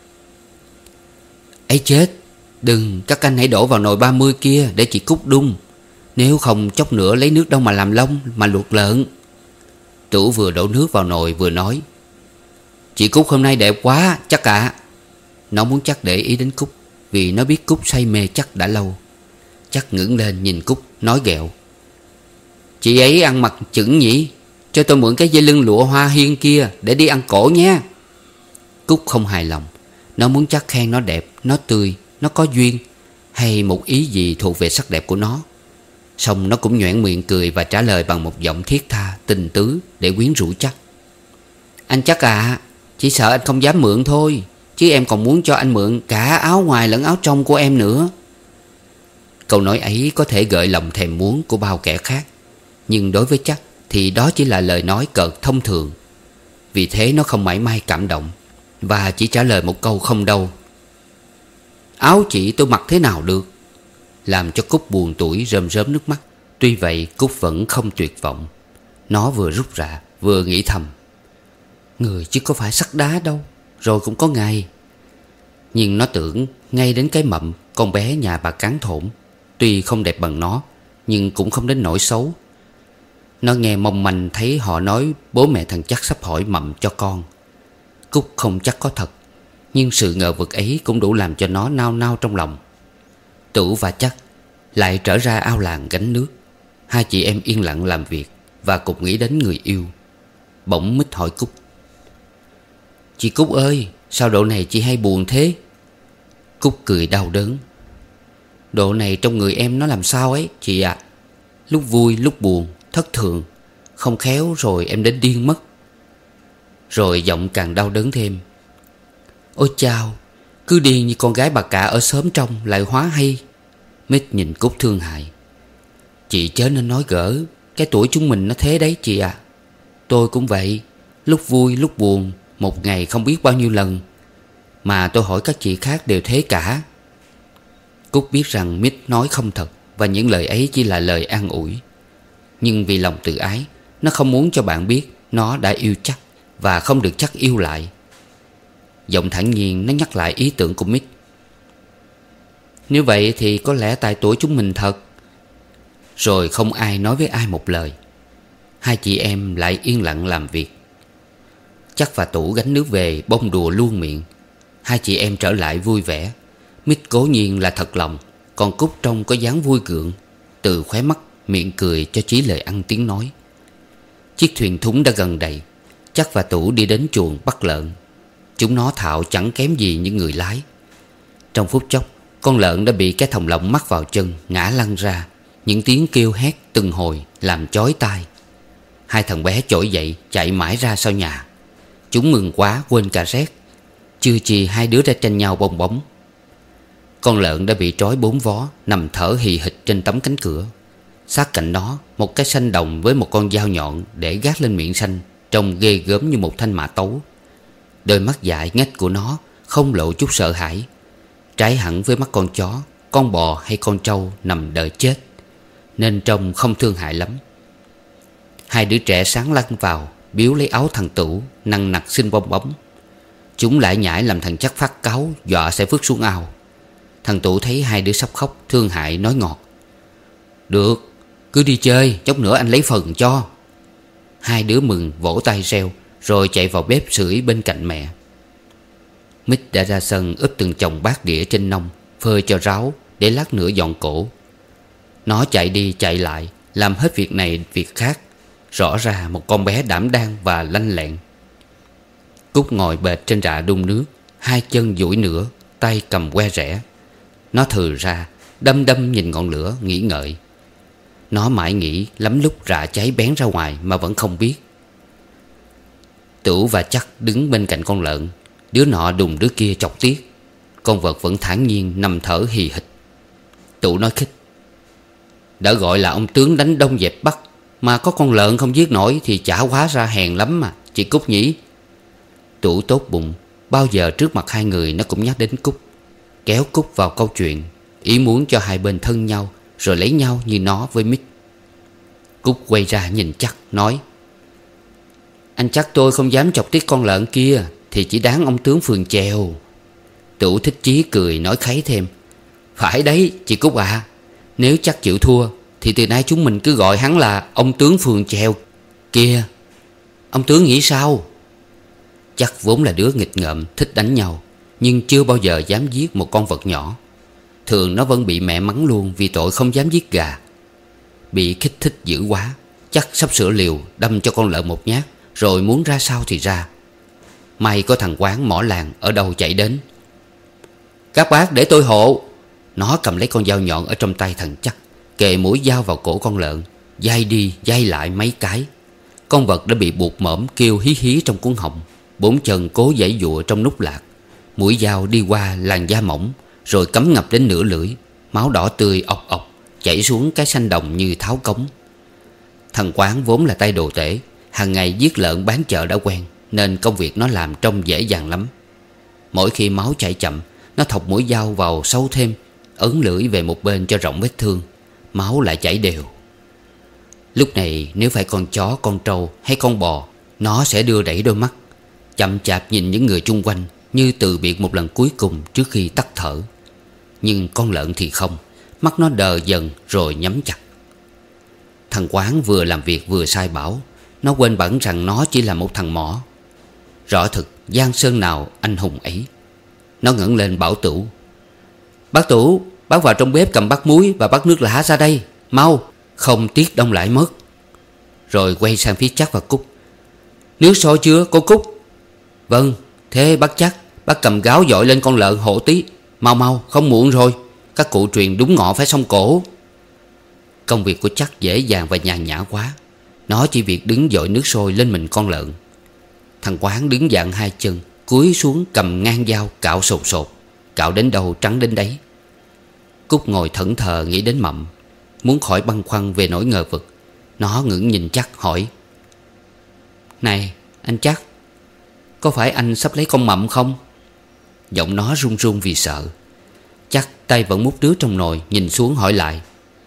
Ấy chết, đừng, các anh hãy đổ vào nồi ba mươi kia để chị Cúc đun. Nếu không chốc nữa lấy nước đâu mà làm lông, mà luộc lợn. Tủ vừa đổ nước vào nồi vừa nói: Chị Cúc hôm nay đẹp quá chắc ạ. À. Nó muốn chắc để ý đến Cúc, vì nó biết Cúc say mê chắc đã lâu. Chắc ngẩng lên nhìn Cúc nói ghẹo: Chị ấy ăn mặc chững nhỉ. Cho tôi mượn cái dây lưng lụa hoa hiên kia để đi ăn cổ nha. Cúc không hài lòng. Nó muốn chắc khen nó đẹp, nó tươi, nó có duyên, hay một ý gì thuộc về sắc đẹp của nó. Xong nó cũng nhoẻn miệng cười và trả lời bằng một giọng thiết tha, tình tứ để quyến rũ Chắc. Anh Chắc à, chỉ sợ anh không dám mượn thôi, chứ em còn muốn cho anh mượn cả áo ngoài lẫn áo trong của em nữa. Câu nói ấy có thể gợi lòng thèm muốn của bao kẻ khác, nhưng đối với Chắc thì đó chỉ là lời nói cợt thông thường. Vì thế nó không mảy may cảm động, và chỉ trả lời một câu không đâu. Áo chị tôi mặc thế nào được? Làm cho Cúc buồn tủi rơm rớm nước mắt. Tuy vậy Cúc vẫn không tuyệt vọng. Nó vừa rút rạ vừa nghĩ thầm, người chứ có phải sắt đá đâu, rồi cũng có ngày. Nhưng nó tưởng ngay đến cái Mậm, con bé nhà bà Cán Thổn. Tuy không đẹp bằng nó, nhưng cũng không đến nỗi xấu. Nó nghe mong manh thấy họ nói bố mẹ thằng Chắc sắp hỏi Mậm cho con. Cúc không chắc có thật, nhưng sự ngờ vực ấy cũng đủ làm cho nó nao nao trong lòng. Tửu và Chắc lại trở ra ao làng gánh nước. Hai chị em yên lặng làm việc và cùng nghĩ đến người yêu. Bỗng Mít hỏi Cúc: Chị Cúc ơi, sao độ này chị hay buồn thế? Cúc cười đau đớn: Độ này trong người em nó làm sao ấy chị ạ. à. Lúc vui lúc buồn, thất thường, không khéo rồi em đến điên mất. Rồi giọng càng đau đớn thêm: Ôi chao, cứ điên như con gái bà cả ở xóm trong lại hóa hay. Mít nhìn Cúc thương hại: Chị chớ nên nói gỡ, cái tuổi chúng mình nó thế đấy chị ạ. à. Tôi cũng vậy, lúc vui lúc buồn, một ngày không biết bao nhiêu lần. Mà tôi hỏi các chị khác đều thế cả. Cúc biết rằng Mít nói không thật, và những lời ấy chỉ là lời an ủi. Nhưng vì lòng tự ái, nó không muốn cho bạn biết nó đã yêu Chắc và không được Chắc yêu lại. Giọng thản nhiên nó nhắc lại ý tưởng của Mít: Nếu vậy thì có lẽ tại tuổi chúng mình thật. Rồi không ai nói với ai một lời. Hai chị em lại yên lặng làm việc. Chắc và Tủ gánh nước về bông đùa luôn miệng. Hai chị em trở lại vui vẻ. Mít cố nhiên là thật lòng, còn Cúc trông có dáng vui gượng. Từ khóe mắt miệng cười cho chí lời ăn tiếng nói. Chiếc thuyền thúng đã gần đầy. Chắc và Tủ đi đến chuồng bắt lợn. Chúng nó thạo chẳng kém gì những người lái. Trong phút chốc, con lợn đã bị cái thòng lọng mắc vào chân, ngã lăn ra. Những tiếng kêu hét từng hồi làm chói tai. Hai thằng bé trỗi dậy chạy mãi ra sau nhà. Chúng mừng quá quên cả rét. Chưa chi hai đứa đã tranh nhau bong bóng. Con lợn đã bị trói bốn vó, nằm thở hì hịch trên tấm cánh cửa. Sát cạnh đó, một cái sanh đồng với một con dao nhọn để gác lên miệng sanh, trông ghê gớm như một thanh mã tấu. Đôi mắt dại ngách của nó không lộ chút sợ hãi, trái hẳn với mắt con chó, con bò hay con trâu nằm đợi chết, nên trông không thương hại lắm. Hai đứa trẻ sáng lăn vào biếu lấy áo thằng Tửu, nằng nặc xin bong bóng. Chúng lại nhảy làm thằng Chắc phát cáu, dọa sẽ vứt xuống ao. Thằng Tửu thấy hai đứa sắp khóc, thương hại nói ngọt: Được, cứ đi chơi, chốc nữa anh lấy phần cho. Hai đứa mừng vỗ tay reo, rồi chạy vào bếp sưởi bên cạnh mẹ. Mít đã ra sân ướp từng chồng bát đĩa trên nông, phơi cho ráo để lát nữa dọn cổ. Nó chạy đi chạy lại, làm hết việc này việc khác. Rõ ra một con bé đảm đang và lanh lẹn. Cúc ngồi bệt trên rạ đun nước, hai chân duỗi nửa, tay cầm que rẻ. Nó thừ ra, đăm đăm nhìn ngọn lửa nghĩ ngợi. Nó mãi nghĩ lắm lúc rạ cháy bén ra ngoài mà vẫn không biết. Tửu và Chắc đứng bên cạnh con lợn. Đứa nọ đùng đứa kia chọc tiết. Con vật vẫn thản nhiên nằm thở hì hịch. Tửu nói khích: Đã gọi là ông tướng đánh đông dẹp bắc, mà có con lợn không giết nổi thì chả hóa ra hèn lắm mà, chị Cúc nhỉ? Tửu tốt bụng, bao giờ trước mặt hai người nó cũng nhắc đến Cúc, kéo Cúc vào câu chuyện, ý muốn cho hai bên thân nhau, rồi lấy nhau như nó với Mít. Cúc quay ra nhìn Chắc nói: Anh Chắc tôi không dám chọc tiết con lợn kia, thì chỉ đáng ông tướng phường chèo. Tửu thích chí cười nói kháy thêm: Phải đấy chị Cúc ạ, à, nếu Chắc chịu thua thì từ nay chúng mình cứ gọi hắn là ông tướng phường chèo kia. Ông tướng nghĩ sao? Chắc vốn là đứa nghịch ngợm thích đánh nhau, nhưng chưa bao giờ dám giết một con vật nhỏ. Thường nó vẫn bị mẹ mắng luôn vì tội không dám giết gà. Bị kích thích dữ quá, Chắc sắp sửa liều đâm cho con lợn một nhát, rồi muốn ra sao thì ra. May có thằng Quán mỏ làng ở đâu chạy đến. Các bác để tôi hộ. Nó cầm lấy con dao nhọn ở trong tay thằng Chắc, kề mũi dao vào cổ con lợn, day đi day lại mấy cái. Con vật đã bị buộc mõm kêu hí hí trong cuống họng. Bốn chân cố giãy giụa trong nút lạc. Mũi dao đi qua làn da mỏng, rồi cắm ngập đến nửa lưỡi. Máu đỏ tươi ọc ọc chảy xuống cái xanh đồng như tháo cống. Thằng Quán vốn là tay đồ tể, hàng ngày giết lợn bán chợ đã quen, nên công việc nó làm trông dễ dàng lắm. Mỗi khi máu chảy chậm, nó thọc mũi dao vào sâu thêm, ấn lưỡi về một bên cho rộng vết thương. Máu lại chảy đều. Lúc này nếu phải con chó, con trâu hay con bò, nó sẽ đưa đẩy đôi mắt, chậm chạp nhìn những người chung quanh, như từ biệt một lần cuối cùng trước khi tắt thở. Nhưng con lợn thì không. Mắt nó đờ dần rồi nhắm chặt. Thằng Quán vừa làm việc vừa sai bảo. Nó quên bẵng rằng nó chỉ là một thằng mỏ. Rõ thực giang sơn nào anh hùng ấy. Nó ngẩng lên bảo Tửu: Bác Tửu, bác vào trong bếp cầm bát muối và bát nước lã ra đây, mau, không tiết đông lại mất. Rồi quay sang phía Chắc và Cúc: Nước sôi chưa cô Cúc? Vâng. Thế bác Chắc, bác cầm gáo dội lên con lợn hộ tí. Mau mau, không muộn rồi. Các cụ truyền đúng ngọ phải xong cổ. Công việc của Chắc dễ dàng và nhàn nhã quá. Nó chỉ việc đứng dội nước sôi lên mình con lợn. Thằng Quán đứng dặn hai chân, cúi xuống cầm ngang dao cạo sột sột. Cạo đến đâu trắng đến đấy. Cúc ngồi thẫn thờ nghĩ đến Mậm. Muốn khỏi băn khoăn về nỗi ngờ vực, nó ngẩng nhìn Chắc hỏi: Này anh Chắc, có phải anh sắp lấy con Mậm không? Giọng nó run run vì sợ. Chắc tay vẫn múc nước trong nồi, nhìn xuống hỏi lại: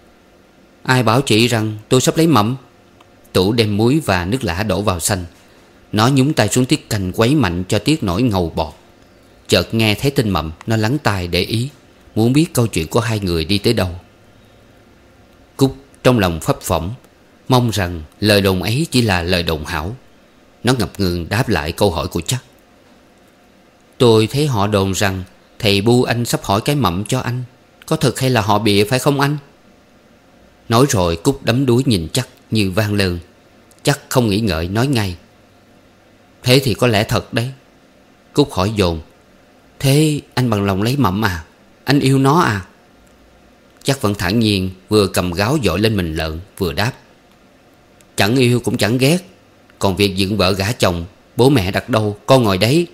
Ai bảo chị rằng tôi sắp lấy Mậm? Tửu đem muối và nước lã đổ vào xanh. Nó nhúng tay xuống tiết canh quấy mạnh cho tiết nổi ngầu bọt. Chợt nghe thấy tên Mậm, nó lắng tai để ý, muốn biết câu chuyện của hai người đi tới đâu. Cúc trong lòng phấp phỏng, mong rằng lời đồn ấy chỉ là lời đồn hão. Nó ngập ngừng đáp lại câu hỏi của Chắc: Tôi thấy họ đồn rằng thầy Bu anh sắp hỏi cái Mậm cho anh. Có thật hay là họ bịa phải không anh? Nói rồi Cúc đắm đuối nhìn Chắc như van lơn. Chắc không nghĩ ngợi nói ngay: Thế thì có lẽ thật đấy. Cúc hỏi dồn: Thế anh bằng lòng lấy Mậm à? Anh yêu nó à? Chắc vẫn thản nhiên, vừa cầm gáo dội lên mình lợn vừa đáp: Chẳng yêu cũng chẳng ghét. Còn việc dựng vợ gả chồng, bố mẹ đặt đâu con ngồi đấy.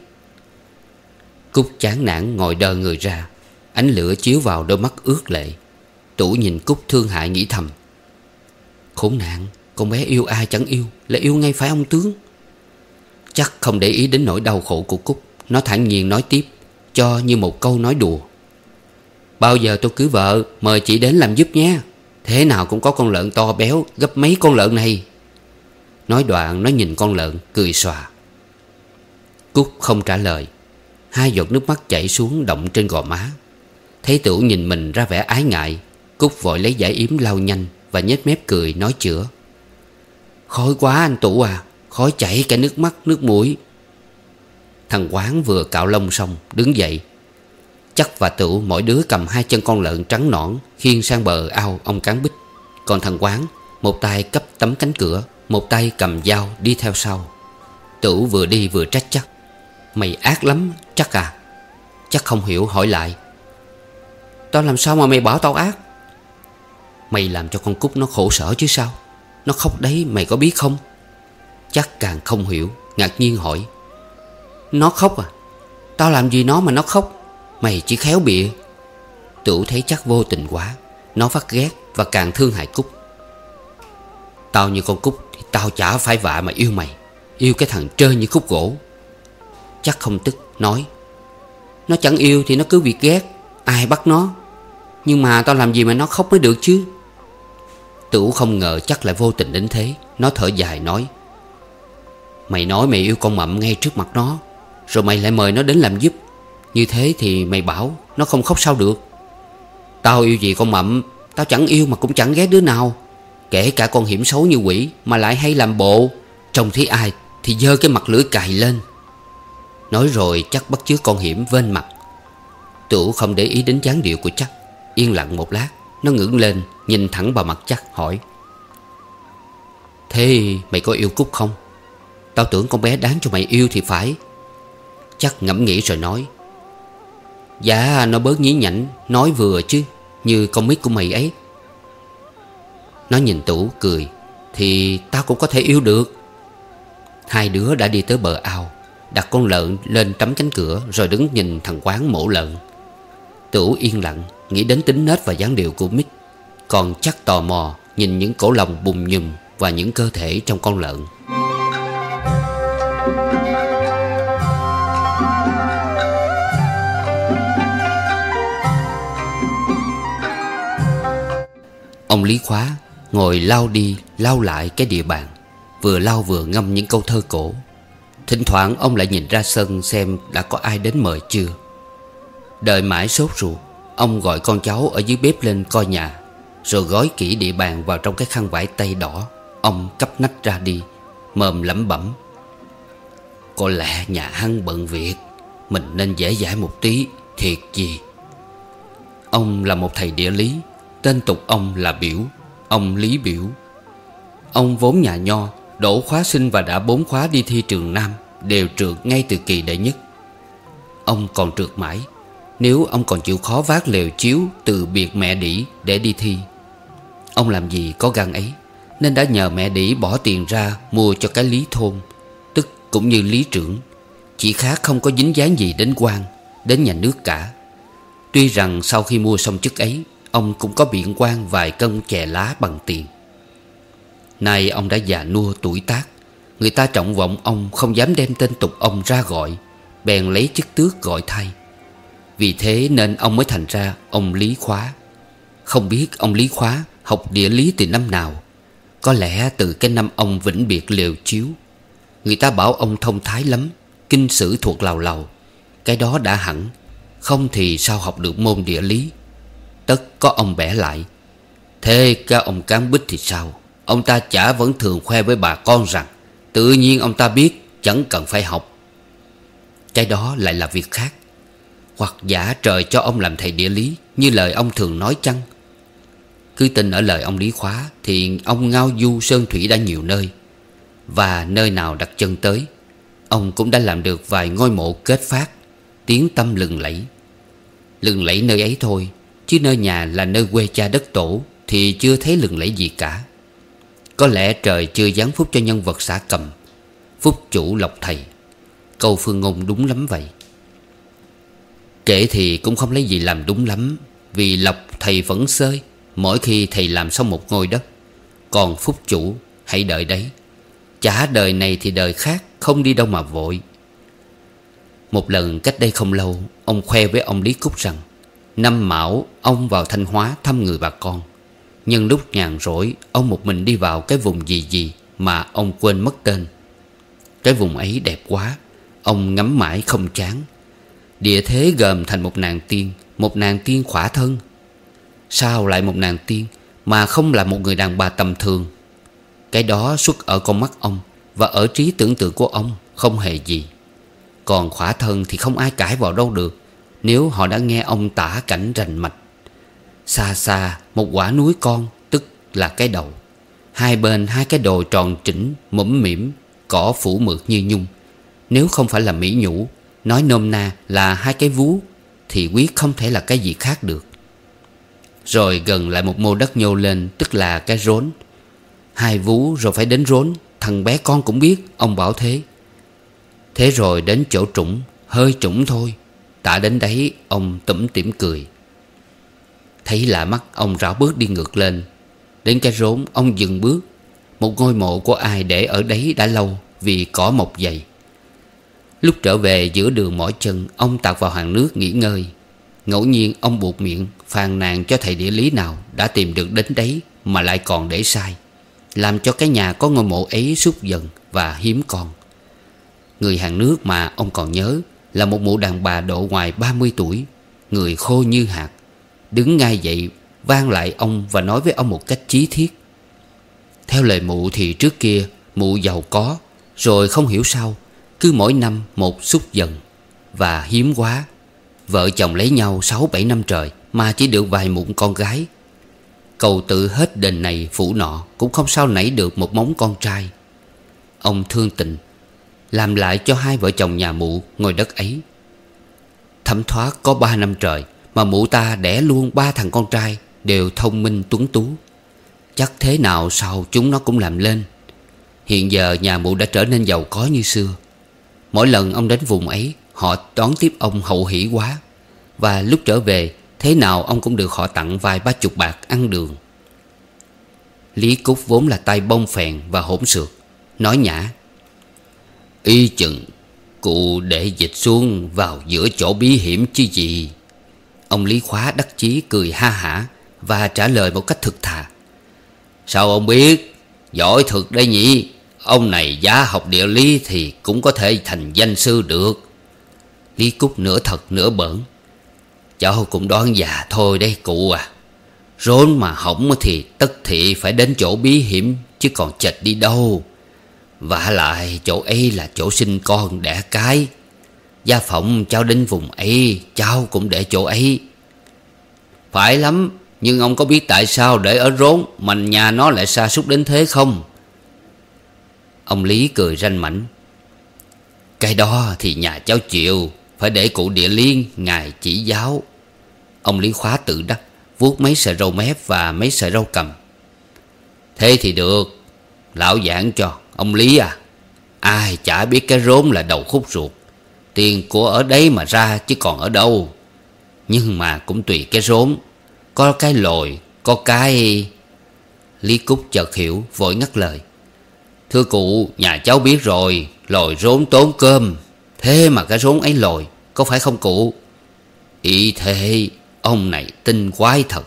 Cúc chán nản ngồi đơ người ra. Ánh lửa chiếu vào đôi mắt ướt lệ. Tửu nhìn Cúc thương hại nghĩ thầm: Khốn nạn, con bé yêu ai chẳng yêu, lại yêu ngay phải ông tướng. Chắc không để ý đến nỗi đau khổ của Cúc. Nó thản nhiên nói tiếp, cho như một câu nói đùa: Bao giờ tôi cưới vợ mời chị đến làm giúp nhé. Thế nào cũng có con lợn to béo gấp mấy con lợn này. Nói đoạn nó nhìn con lợn cười xòa. Cúc không trả lời. Hai giọt nước mắt chảy xuống đọng trên gò má. Thấy Tửu nhìn mình ra vẻ ái ngại, Cúc vội lấy giải yếm lau nhanh và nhếch mép cười nói chữa: Khói quá anh Tửu à, khói chảy cả nước mắt nước mũi. Thằng Quán vừa cạo lông xong đứng dậy. Chắc và Tửu mỗi đứa cầm hai chân con lợn trắng nõn khiêng sang bờ ao ông Cán Bích. Còn thằng Quán một tay cấp tấm cánh cửa, một tay cầm dao đi theo sau. Tửu vừa đi vừa trách Chắc: Mày ác lắm Chắc à. Chắc không hiểu hỏi lại: Tao làm sao mà mày bảo tao ác? Mày làm cho con Cúc nó khổ sở chứ sao. Nó khóc đấy mày có biết không? Chắc càng không hiểu, ngạc nhiên hỏi: Nó khóc à? Tao làm gì nó mà nó khóc? Mày chỉ khéo bịa. Tửu thấy Chắc vô tình quá, nó phát ghét và càng thương hại Cúc. Tao như con Cúc thì tao chả phải vạ mà yêu mày. Yêu cái thằng trơ như khúc gỗ. Chắc không tức nói: Nó chẳng yêu thì nó cứ việc ghét, ai bắt nó. Nhưng mà tao làm gì mà nó khóc mới được chứ. Tửu không ngờ Chắc lại vô tình đến thế. Nó thở dài nói: Mày nói mày yêu con Mậm ngay trước mặt nó, rồi mày lại mời nó đến làm giúp. Như thế thì mày bảo nó không khóc sao được. Tao yêu gì con Mậm. Tao chẳng yêu mà cũng chẳng ghét đứa nào. Kể cả con Hiểm xấu như quỷ mà lại hay làm bộ, trông thấy ai thì giơ cái mặt lưỡi cài lên. Nói rồi Chắc bắt chước con Hiểm vênh mặt. Tửu không để ý đến dáng điệu của Chắc. Yên lặng một lát, nó ngẩng lên nhìn thẳng vào mặt Chắc hỏi: Thế mày có yêu Cúc không? Tao tưởng con bé đáng cho mày yêu thì phải. Chắc ngẫm nghĩ rồi nói: Dạ nó bớt nhí nhảnh, nói vừa chứ, như con mít của mày ấy. Nó nhìn Tủ cười: Thì tao cũng có thể yêu được. Hai đứa đã đi tới bờ ao, đặt con lợn lên tấm cánh cửa, rồi đứng nhìn thằng Quán mổ lợn. Tửu yên lặng nghĩ đến tính nết và dáng điệu của Mít, còn chắc tò mò nhìn những cổ lòng bùm nhùm và những cơ thể trong con lợn. Ông Lý Khóa ngồi lau đi lau lại cái địa bàn, vừa lau vừa ngâm những câu thơ cổ. Thỉnh thoảng ông lại nhìn ra sân xem đã có ai đến mời chưa. Đợi mãi sốt ruột, ông gọi con cháu ở dưới bếp lên coi nhà, rồi gói kỹ địa bàn vào trong cái khăn vải tây đỏ. Ông cắp nách ra đi, mồm lẩm bẩm: Có lẽ nhà hắn bận việc, mình nên dễ dãi một tí, thiệt gì. Ông là một thầy địa lý, tên tục ông là Biểu, ông Lý Biểu. Ông vốn nhà nho, đỗ khóa sinh và đã bốn khóa đi thi trường Nam, đều trượt ngay từ kỳ đệ nhất. Ông còn trượt mãi, nếu ông còn chịu khó vác lều chiếu từ biệt mẹ đĩ để đi thi. Ông làm gì có gan ấy, nên đã nhờ mẹ đĩ bỏ tiền ra mua cho cái lý thôn, tức cũng như lý trưởng, chỉ khác không có dính dáng gì đến quan, đến nhà nước cả. Tuy rằng sau khi mua xong chức ấy, ông cũng có biện quan vài cân chè lá bằng tiền. Nay ông đã già nua tuổi tác, người ta trọng vọng ông không dám đem tên tục ông ra gọi, bèn lấy chức tước gọi thay. Vì thế nên ông mới thành ra ông Lý Khóa. Không biết ông Lý Khóa học địa lý từ năm nào. Có lẽ từ cái năm ông vĩnh biệt lều chiếu. Người ta bảo ông thông thái lắm, kinh sử thuộc lào lào. Cái đó đã hẳn, không thì sao học được môn địa lý. Tất có ông bẻ lại: Thế các ông Cán Bích thì sao? Ông ta chả vẫn thường khoe với bà con rằng tự nhiên ông ta biết, chẳng cần phải học. Cái đó lại là việc khác. Hoặc giả trời cho ông làm thầy địa lý, như lời ông thường nói chăng? Cứ tin ở lời ông Lý Khóa thì ông ngao du sơn thủy đã nhiều nơi, và nơi nào đặt chân tới, ông cũng đã làm được vài ngôi mộ kết phát, tiếng tăm lừng lẫy. Lừng lẫy nơi ấy thôi, chứ nơi nhà là nơi quê cha đất tổ thì chưa thấy lừng lẫy gì cả. Có lẽ trời chưa giáng phúc cho nhân vật xã Cầm, phúc chủ lộc thầy. Câu phương ngôn đúng lắm vậy. Kể thì cũng không lấy gì làm đúng lắm, vì lộc thầy vẫn xơi mỗi khi thầy làm xong một ngôi đất. Còn phúc chủ hãy đợi đấy, chả đời này thì đời khác, không đi đâu mà vội. Một lần cách đây không lâu, ông khoe với ông Lý Cúc rằng năm Mão ông vào Thanh Hóa thăm người bà con. Nhưng lúc nhàn rỗi, ông một mình đi vào cái vùng gì gì mà ông quên mất tên. Cái vùng ấy đẹp quá, ông ngắm mãi không chán. Địa thế gồm thành một nàng tiên, một nàng tiên khỏa thân. Sao lại một nàng tiên mà không là một người đàn bà tầm thường? Cái đó xuất ở con mắt ông và ở trí tưởng tượng của ông, không hề gì. Còn khỏa thân thì không ai cãi vào đâu được, nếu họ đã nghe ông tả cảnh rành mạch. Xa xa một quả núi con, tức là cái đầu. Hai bên hai cái đồi tròn chỉnh, mũm mĩm, cỏ phủ mượt như nhung. Nếu không phải là mỹ nhũ, nói nôm na là hai cái vú, thì quyết không thể là cái gì khác được. Rồi gần lại một mô đất nhô lên, tức là cái rốn. Hai vú rồi phải đến rốn, thằng bé con cũng biết, ông bảo thế. Thế rồi đến chỗ trũng, hơi trũng thôi. Tả đến đấy ông tủm tỉm cười. Thấy lạ mắt, ông rảo bước đi ngược lên. Đến cái rốn ông dừng bước. Một ngôi mộ của ai để ở đấy đã lâu, vì cỏ mọc dày. Lúc trở về giữa đường mỏi chân, ông tạt vào hàng nước nghỉ ngơi. Ngẫu nhiên ông buột miệng phàn nàn cho thầy địa lý nào đã tìm được đến đấy mà lại còn để sai, làm cho cái nhà có ngôi mộ ấy sút dần và hiếm con. Người hàng nước mà ông còn nhớ là một mụ đàn bà độ ngoài ba mươi tuổi, người khô như hạt, đứng ngay dậy vang lại ông và nói với ông một cách chí thiết. Theo lời mụ thì trước kia mụ giàu có, rồi không hiểu sao cứ mỗi năm một sút dần, và hiếm quá. Vợ chồng lấy nhau sáu bảy năm trời mà chỉ được vài mụn con gái. Cầu tự hết đền này phủ nọ cũng không sao nảy được một móng con trai. Ông thương tình làm lại cho hai vợ chồng nhà mụ ngôi đất ấy. Thấm thoát có ba năm trời mà mụ ta đẻ luôn ba thằng con trai, đều thông minh tuấn tú. Chắc thế nào sau chúng nó cũng làm lên. Hiện giờ nhà mụ đã trở nên giàu có như xưa. Mỗi lần ông đến vùng ấy, họ đón tiếp ông hậu hỷ quá. Và lúc trở về, thế nào ông cũng được họ tặng vài ba chục bạc ăn đường. Lý Cúc vốn là tay bông phèn và hỗn xược, nói nhã: "Y chừng cụ để dịch xuống vào giữa chỗ bí hiểm chứ gì." Ông Lý Khóa đắc chí cười ha hả và trả lời một cách thực thà: "Sao ông biết? Giỏi thực đây nhỉ. Ông này giá học địa lý thì cũng có thể thành danh sư được." Lý Cúc nửa thật nửa bỡn: "Cháu cũng đoán già thôi đấy cụ à. Rốn mà hỏng thì tất thị phải đến chỗ bí hiểm, chứ còn chệch đi đâu. Vả lại chỗ ấy là chỗ sinh con đẻ cái. Gia phọng cháu đến vùng ấy, cháu cũng để chỗ ấy." "Phải lắm, nhưng ông có biết tại sao để ở rốn mà nhà nó lại sa sút đến thế không?" Ông Lý cười ranh mãnh: "Cái đó thì nhà cháu chịu, phải để cụ địa lý ngài chỉ giáo." Ông Lý Khóa tự đắc vuốt mấy sợi râu mép và mấy sợi râu cầm: "Thế thì được. Lão giảng cho ông Lý à. Ai chả biết cái rốn là đầu khúc ruột. Tiền của ở đấy mà ra chứ còn ở đâu. Nhưng mà cũng tùy cái rốn. Có cái lồi, có cái..." Lý Cúc chợt hiểu, vội ngắt lời: "Thưa cụ, nhà cháu biết rồi. Lồi rốn tốn cơm. Thế mà cái rốn ấy lồi, có phải không cụ?" "Ý thế, ông này tinh quái thật."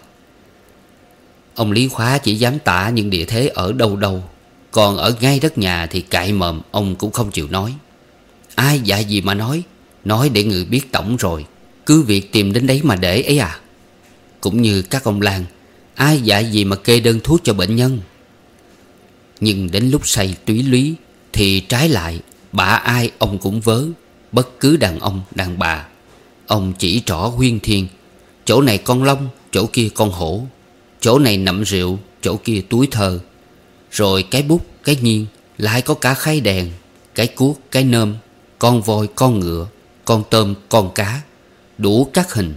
Ông Lý Khóa chỉ dám tả những địa thế ở đâu đâu, còn ở ngay đất nhà thì cạy mồm ông cũng không chịu nói. Ai dạy gì mà nói. Nói để người biết tổng rồi, cứ việc tìm đến đấy mà để ấy à. Cũng như các ông làng, ai dạy gì mà kê đơn thuốc cho bệnh nhân. Nhưng đến lúc say túy lúy thì trái lại, bả ai ông cũng vớ. Bất cứ đàn ông đàn bà, ông chỉ trỏ huyên thiên: chỗ này con long, chỗ kia con hổ, chỗ này nậm rượu, chỗ kia túi thơ. Rồi cái bút, cái nghiêng, lại có cả khay đèn, cái cuốc, cái nơm, con voi, con ngựa, con tôm, con cá, đủ các hình.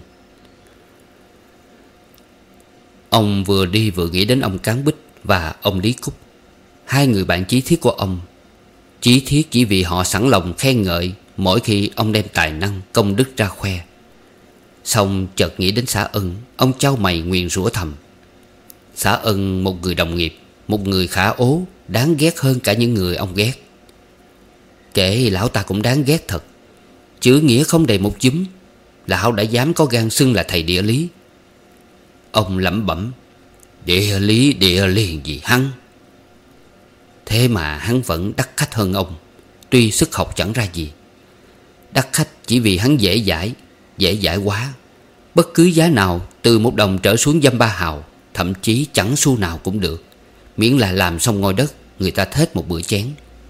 Ông vừa đi vừa nghĩ đến ông Cán Bích và ông Lý Cúc, hai người bạn chí thiết của ông. Chí thiết chỉ vì họ sẵn lòng khen ngợi mỗi khi ông đem tài năng công đức ra khoe. Xong chợt nghĩ đến Xã Ân, ông chau mày nguyền rủa thầm: Xã Ân một người đồng nghiệp, một người khả ố, đáng ghét hơn cả những người ông ghét. Kể lão ta cũng đáng ghét thật. Chữ nghĩa không đầy một chúm, lão đã dám có gan xưng là thầy địa lý. Ông lẩm bẩm: Địa lý địa liền gì hắn. Thế mà hắn vẫn đắc khách hơn ông, tuy sức học chẳng ra gì. Đắc khách chỉ vì hắn dễ dãi, dễ dãi quá. Bất cứ giá nào, từ một đồng trở xuống dăm ba hào, thậm chí chẳng xu nào cũng được, miễn là làm xong ngôi đất, người ta thết một bữa chén.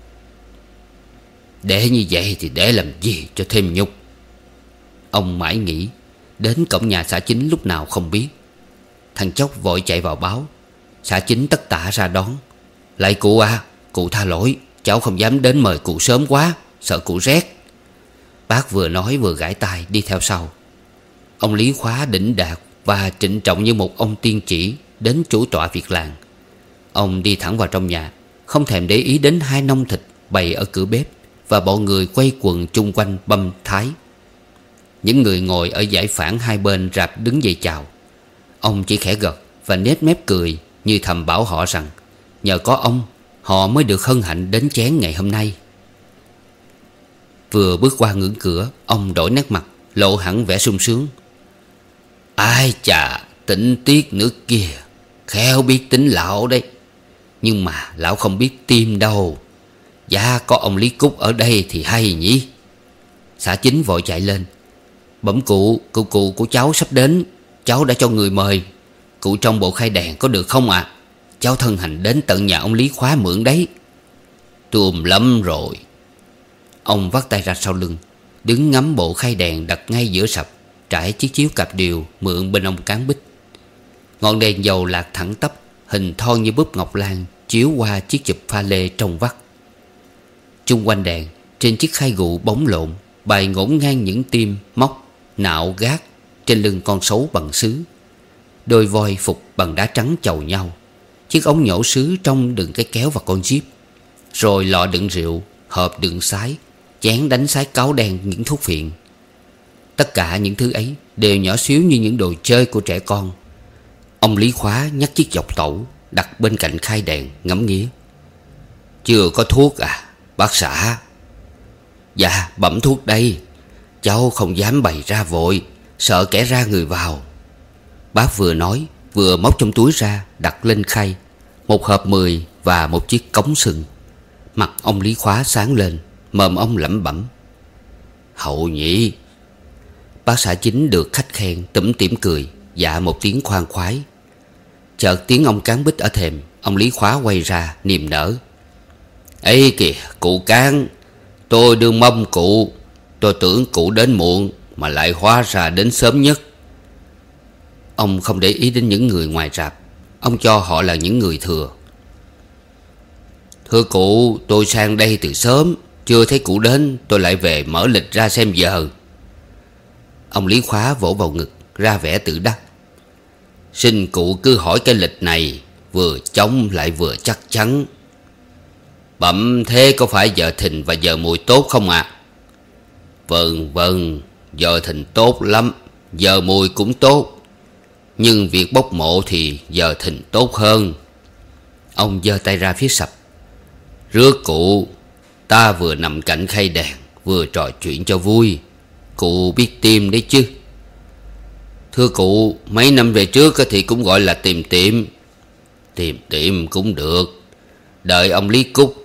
Để như vậy thì để làm gì cho thêm nhục. Ông mãi nghĩ. Đến cổng nhà xã Chính lúc nào không biết. Thằng Chốc vội chạy vào báo. Xã Chính tất tả ra đón: Lạy cụ à, cụ tha lỗi, cháu không dám đến mời cụ sớm quá, sợ cụ rét. Bác vừa nói vừa gãi tai đi theo sau. Ông Lý Khóa đỉnh đạt và trịnh trọng như một ông tiên chỉ đến chủ tọa việc làng. Ông đi thẳng vào trong nhà, không thèm để ý đến hai nông thịt bày ở cửa bếp và bọn người quay quần chung quanh băm thái. Những người ngồi ở dãy phản hai bên rạp đứng dậy chào. Ông chỉ khẽ gật và nết mép cười, như thầm bảo họ rằng nhờ có ông, họ mới được hân hạnh đến chén ngày hôm nay. Vừa bước qua ngưỡng cửa, ông đổi nét mặt, lộ hẳn vẻ sung sướng. Ai chà, tỉnh tiết nước kia, khéo biết tính lão đấy. Nhưng mà lão không biết tim đâu. Dạ có ông Lý Cúc ở đây thì hay nhỉ. Xã Chính vội chạy lên: Bẩm cụ, cụ cụ của cháu sắp đến. Cháu đã cho người mời. Cụ trong bộ khai đèn có được không ạ? À? Cháu thân hành đến tận nhà ông Lý Khóa mượn đấy. Tùm lắm rồi. Ông vắt tay ra sau lưng, đứng ngắm bộ khai đèn đặt ngay giữa sập, trải chiếc chiếu cạp điều mượn bên ông Cán Bích. Ngọn đèn dầu lạc thẳng tắp, hình thon như búp ngọc lan, chiếu qua chiếc chụp pha lê trong vắt. Chung quanh đèn, trên chiếc khay gụ bóng lộn, bày ngổn ngang những tim, móc, nạo gác trên lưng con sấu bằng sứ. Đôi voi phục bằng đá trắng chầu nhau. Chiếc ống nhổ sứ trong đựng cái kéo và con jeep. Rồi lọ đựng rượu, hộp đựng sái, chén đánh sái cáo đen những thuốc phiện. Tất cả những thứ ấy đều nhỏ xíu như những đồ chơi của trẻ con. Ông Lý Khóa nhắc chiếc dọc tẩu đặt bên cạnh khay đèn, ngắm nghía. Chưa có thuốc à bác xã? Dạ bẩm thuốc đây. Cháu không dám bày ra vội, sợ kẻ ra người vào. Bác vừa nói vừa móc trong túi ra, đặt lên khay một hộp mười và một chiếc cống sừng. Mặt ông Lý Khóa sáng lên, mồm ông lẩm bẩm: Hậu nhỉ. Bác xã Chính được khách khen tủm tỉm cười, dạ một tiếng khoan khoái. Chợt tiếng ông Cán Bích ở thềm. Ông Lý Khóa quay ra niềm nở: Ê kìa cụ Cán, tôi đương mong cụ. Tôi tưởng cụ đến muộn, mà lại hóa ra đến sớm nhất. Ông không để ý đến những người ngoài rạp. Ông cho họ là những người thừa. Thưa cụ, tôi sang đây từ sớm, chưa thấy cụ đến, tôi lại về mở lịch ra xem giờ. Ông Lý Khóa vỗ vào ngực, ra vẻ tự đắc: Xin cụ cứ hỏi cái lịch này, vừa chóng lại vừa chắc chắn. Bẩm thế có phải giờ thìn và giờ mùi tốt không ạ? À? Vâng vâng, giờ thìn tốt lắm, giờ mùi cũng tốt. Nhưng việc bốc mộ thì giờ thìn tốt hơn. Ông giơ tay ra phía sập: Rước cụ, ta vừa nằm cạnh khay đèn, vừa trò chuyện cho vui. Cụ biết tìm đấy chứ? Thưa cụ, mấy năm về trước thì cũng gọi là tìm tiệm. Tìm tiệm cũng được. Đợi ông Lý Cúc.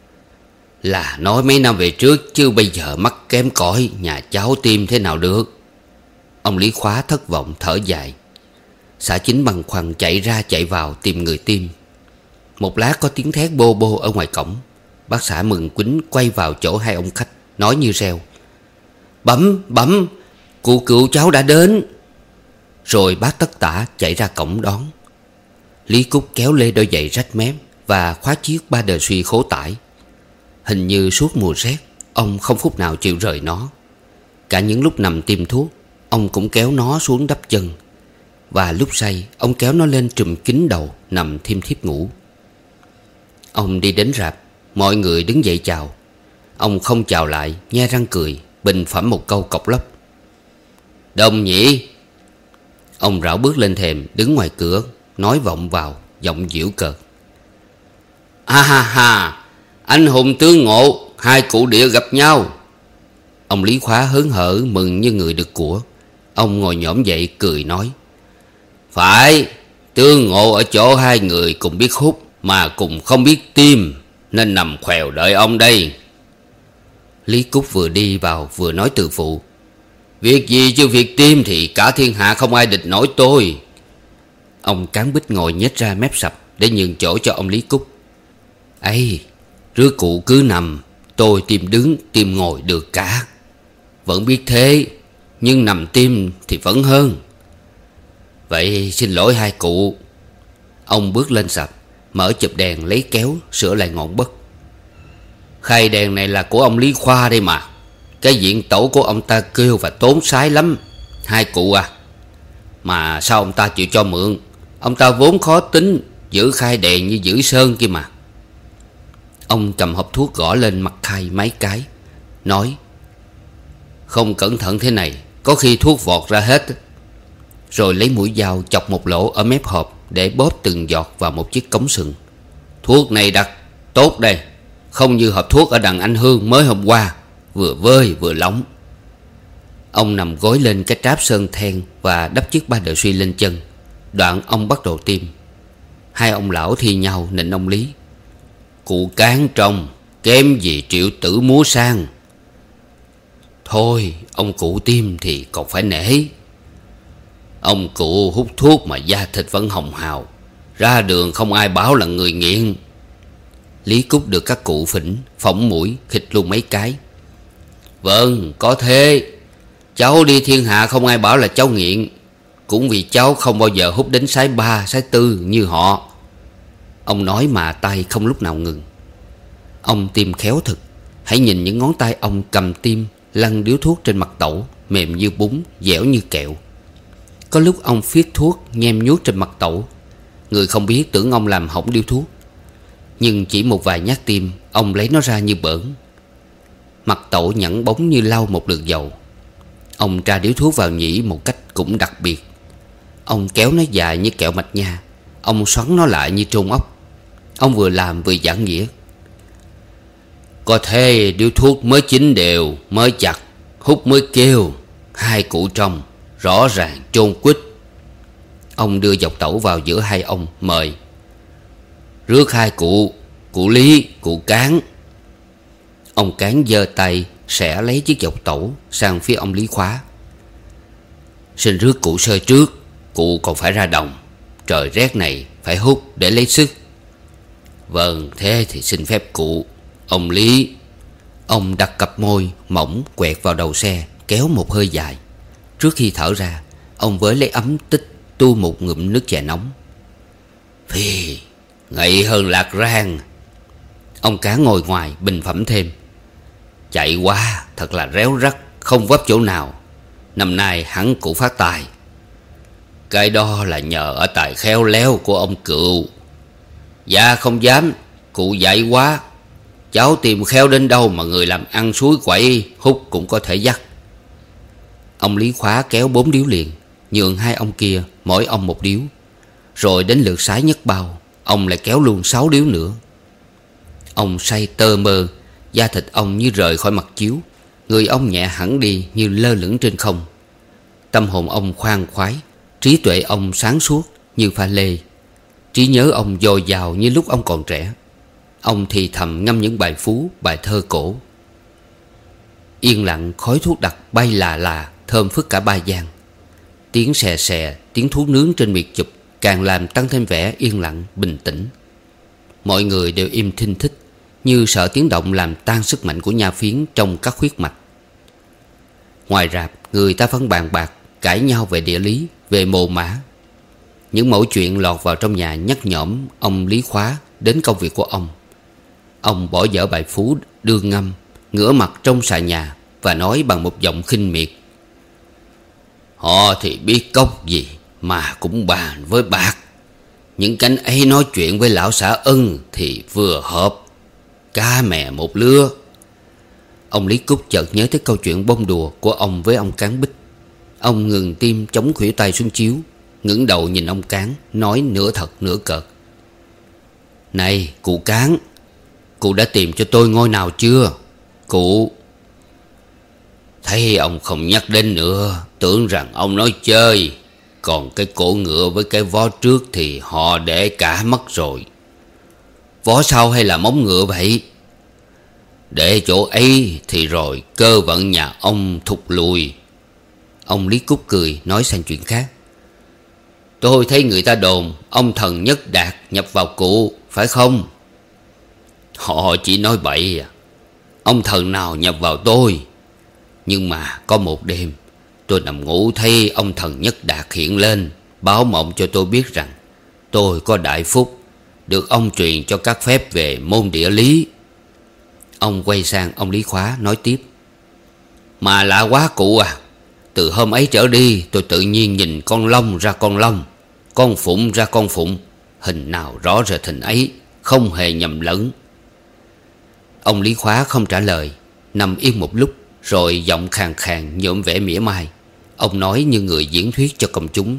Là nói mấy năm về trước, chứ bây giờ mắc kém cỏi, nhà cháu tìm thế nào được. Ông Lý Khóa thất vọng thở dài. Xã Chính băn khoăn chạy ra chạy vào tìm người tiêm. Một lát có tiếng thét bô bô ở ngoài cổng. Bác xã mừng quýnh quay vào chỗ hai ông khách, nói như reo: Bẩm bẩm, cụ cựu cháu đã đến. Rồi bác tất tả chạy ra cổng đón. Lý Cúc kéo lê đôi giày rách mép và khóa chiếc ba đờ suy khố tải. Hình như suốt mùa rét, ông không phút nào chịu rời nó. Cả những lúc nằm tiêm thuốc, ông cũng kéo nó xuống đắp chân. Và lúc say, ông kéo nó lên trùm kín đầu, nằm thiêm thiếp ngủ. Ông đi đến rạp, mọi người đứng dậy chào. Ông không chào lại, nhe răng cười, bình phẩm một câu cộc lốc: Đông nhỉ. Ông rảo bước lên thềm, đứng ngoài cửa, nói vọng vào, giọng giễu cợt: À ha ha, anh hùng tướng ngộ, hai cụ địa gặp nhau. Ông Lý Khóa hớn hở mừng như người được của. Ông ngồi nhổm dậy cười nói: Phải, tương ngộ ở chỗ hai người cùng biết hút mà cùng không biết tim, nên nằm khèo đợi ông đây. Lý Cúc vừa đi vào vừa nói từ phụ: Việc gì chứ việc tim thì cả thiên hạ không ai địch nổi tôi. Ông Cán Bích ngồi nhếch ra mép sập để nhường chỗ cho ông Lý Cúc. Ây, rứa cụ cứ nằm, tôi tim đứng tim ngồi được cả. Vẫn biết thế, nhưng nằm tim thì vẫn hơn. Vậy xin lỗi hai cụ. Ông bước lên sập, mở chụp đèn lấy kéo sửa lại ngọn bất. Khay đèn này là của ông Lý Khoa đây mà. Cái diện tẩu của ông ta kêu và tốn sái lắm, hai cụ à. Mà sao ông ta chịu cho mượn? Ông ta vốn khó tính, giữ khay đèn như giữ sơn kia mà. Ông cầm hộp thuốc gõ lên mặt khay mấy cái, nói: Không cẩn thận thế này, có khi thuốc vọt ra hết. Rồi lấy mũi dao chọc một lỗ ở mép hộp để bóp từng giọt vào một chiếc cống sừng. Thuốc này đặt tốt đây, không như hộp thuốc ở đằng anh Hương mới hôm qua, vừa vơi vừa lỏng. Ông nằm gối lên cái tráp sơn then và đắp chiếc ba đờ suy lên chân. Đoạn ông bắt đầu tiêm. Hai ông lão thi nhau nịnh ông Lý: Cụ Cán trông kém gì triệu tử múa sang. Thôi ông cụ tiêm thì còn phải nể. Ông cụ hút thuốc mà da thịt vẫn hồng hào, ra đường không ai báo là người nghiện. Lý Cúc được các cụ phỉnh, phỏng mũi, khịt luôn mấy cái. Vâng, có thế. Cháu đi thiên hạ không ai bảo là cháu nghiện. cũng vì cháu không bao giờ hút đến sái ba, sái tư như họ. Ông nói mà tay không lúc nào ngừng. Ông tiêm khéo thực. Hãy nhìn những ngón tay ông cầm tiêm, lăn điếu thuốc trên mặt tẩu, mềm như bún, dẻo như kẹo. Có lúc ông phiết thuốc nhem nhuốc trên mặt tẩu. Người không biết tưởng ông làm hỏng điếu thuốc. Nhưng chỉ một vài nhát tiêm, ông lấy nó ra như bỡn. Mặt tẩu nhẵn bóng như lau một lượt dầu. Ông tra điếu thuốc vào nhĩ một cách cũng đặc biệt. Ông kéo nó dài như kẹo mạch nha. Ông xoắn nó lại như trôn ốc. Ông vừa làm vừa giảng nghĩa. Có thế điếu thuốc mới chín đều, mới chặt, hút mới kêu. Hai cụ trong rõ ràng chôn quýt. Ông đưa dọc tẩu vào giữa hai ông, mời. Rước hai cụ, cụ Lý, cụ Cán. Ông Cán giơ tay sẽ lấy chiếc dọc tẩu sang phía ông Lý Khóa. Xin rước cụ Sơ trước. Cụ còn phải ra đồng. Trời rét này phải hút để lấy sức. Vâng, thế thì xin phép cụ. Ông Lý. Ông đặt cặp môi mỏng quẹt vào đầu xe, kéo một hơi dài. Trước khi thở ra, ông với lấy ấm tích tu một ngụm nước chè nóng. Phì, ngậy hơn lạc rang. Ông Cá ngồi ngoài bình phẩm thêm. Chạy quá, thật là réo rắt, không vấp chỗ nào. Năm nay hẳn cụ phát tài. Cái đó là nhờ ở tài khéo léo của ông Cựu. Dạ không dám, cụ dạy quá. Cháu tìm khéo đến đâu mà người làm ăn suối quậy hút cũng có thể dắt. Ông Lý Khóa kéo bốn điếu liền, nhường hai ông kia mỗi ông một điếu. Rồi đến lượt Sái Nhất Bao, ông lại kéo luôn sáu điếu nữa. Ông say tơ mơ, da thịt ông như rời khỏi mặt chiếu. Người ông nhẹ hẳn đi như lơ lửng trên không. Tâm hồn ông khoan khoái, trí tuệ ông sáng suốt như pha lê. Trí nhớ ông dồi dào như lúc ông còn trẻ. Ông thì thầm ngâm những bài phú, bài thơ cổ. Yên lặng khói thuốc đặc bay là là, thơm phức cả Ba Giang. Tiếng xè xè, tiếng thuốc nướng trên miệt chụp càng làm tăng thêm vẻ yên lặng, bình tĩnh. Mọi người đều im thinh thích, như sợ tiếng động làm tan sức mạnh của nha phiến trong các huyết mạch. Ngoài rạp, người ta vẫn bàn bạc, cãi nhau về địa lý, về mồ mã. Những mẩu chuyện lọt vào trong nhà nhắc nhõm ông Lý Khóa đến công việc của ông. Ông bỏ dở bài phú đương ngâm, ngửa mặt trong xà nhà và nói bằng một giọng khinh miệt. Họ thì biết cốc gì mà cũng bàn với bạc. Những cánh ấy nói chuyện với lão xã Ân thì vừa hợp, cá mè một lứa. Ông Lý Cúc chợt nhớ tới câu chuyện bông đùa của ông với ông Cán Bích. Ông ngừng tim chống khuỷu tay xuống chiếu, ngẩng đầu nhìn ông Cán, nói nửa thật nửa cợt. Này cụ Cán, cụ đã tìm cho tôi ngôi nào chưa? Cụ. Thấy ông không nhắc đến nữa, tưởng rằng ông nói chơi. Còn cái cổ ngựa với cái vó trước thì họ để cả mất rồi. Vó sau hay là móng ngựa vậy? Để chỗ ấy thì rồi cơ vận nhà ông thụt lùi. Ông Lý Cúc cười nói sang chuyện khác. Tôi thấy người ta đồn ông thần Nhất Đạt nhập vào cụ, phải không? Họ chỉ nói bậy à. Ông thần nào nhập vào tôi? Nhưng mà có một đêm tôi nằm ngủ thấy ông thần Nhất Đạt hiện lên, báo mộng cho tôi biết rằng tôi có đại phúc, được ông truyền cho các phép về môn địa lý. Ông quay sang ông Lý Khóa nói tiếp. Mà lạ quá cụ à. Từ hôm ấy trở đi tôi tự nhiên nhìn con long ra con long, con phụng ra con phụng. Hình nào rõ rệt hình ấy, không hề nhầm lẫn. Ông Lý Khóa không trả lời, nằm yên một lúc, rồi giọng khàn khàn nhuộm vẻ mỉa mai. Ông nói như người diễn thuyết cho công chúng.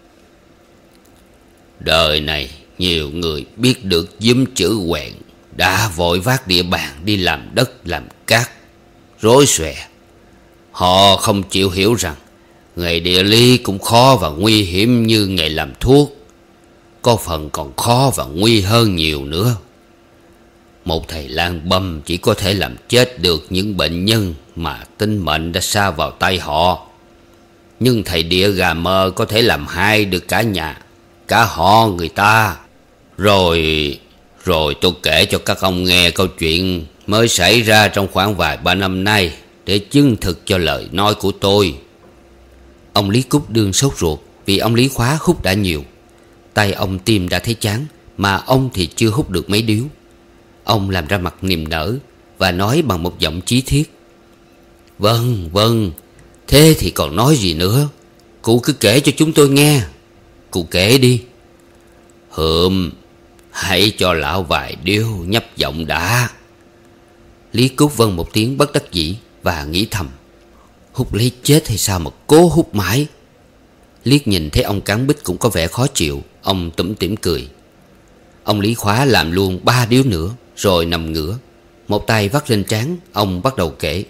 Đời này nhiều người biết được giùm chữ quẹn đã vội vác địa bàn đi làm đất làm cát, rối xòe. Họ không chịu hiểu rằng nghề địa lý cũng khó và nguy hiểm như nghề làm thuốc. Có phần còn khó và nguy hơn nhiều nữa. Một thầy lang băm chỉ có thể làm chết được những bệnh nhân mà tính mệnh đã sa vào tay họ. Nhưng thầy địa gà mờ có thể làm hai được cả nhà, cả họ người ta. Rồi... Rồi tôi kể cho các ông nghe câu chuyện mới xảy ra trong khoảng vài ba năm nay, để chứng thực cho lời nói của tôi. Ông Lý Cúc đương sốt ruột, Vì ông Lý Khóa hút đã nhiều, tay ông Tiêm đã thấy chán, mà ông thì chưa hút được mấy điếu. Ông làm ra mặt niềm nở và nói bằng một giọng chí thiết: Vâng, vâng, thế thì còn nói gì nữa. Cụ cứ kể cho chúng tôi nghe. Cụ kể đi. Hừm, hãy cho lão vài điếu nhấp giọng đã. Lý Cúc vâng một tiếng bất đắc dĩ và nghĩ thầm: hút lấy chết hay sao mà cố hút mãi. Liếc nhìn thấy ông Cán Bích cũng có vẻ khó chịu, ông tủm tỉm cười. Ông Lý Khóa làm luôn ba điếu nữa rồi nằm ngửa, một tay vắt lên trán. Ông bắt đầu kể: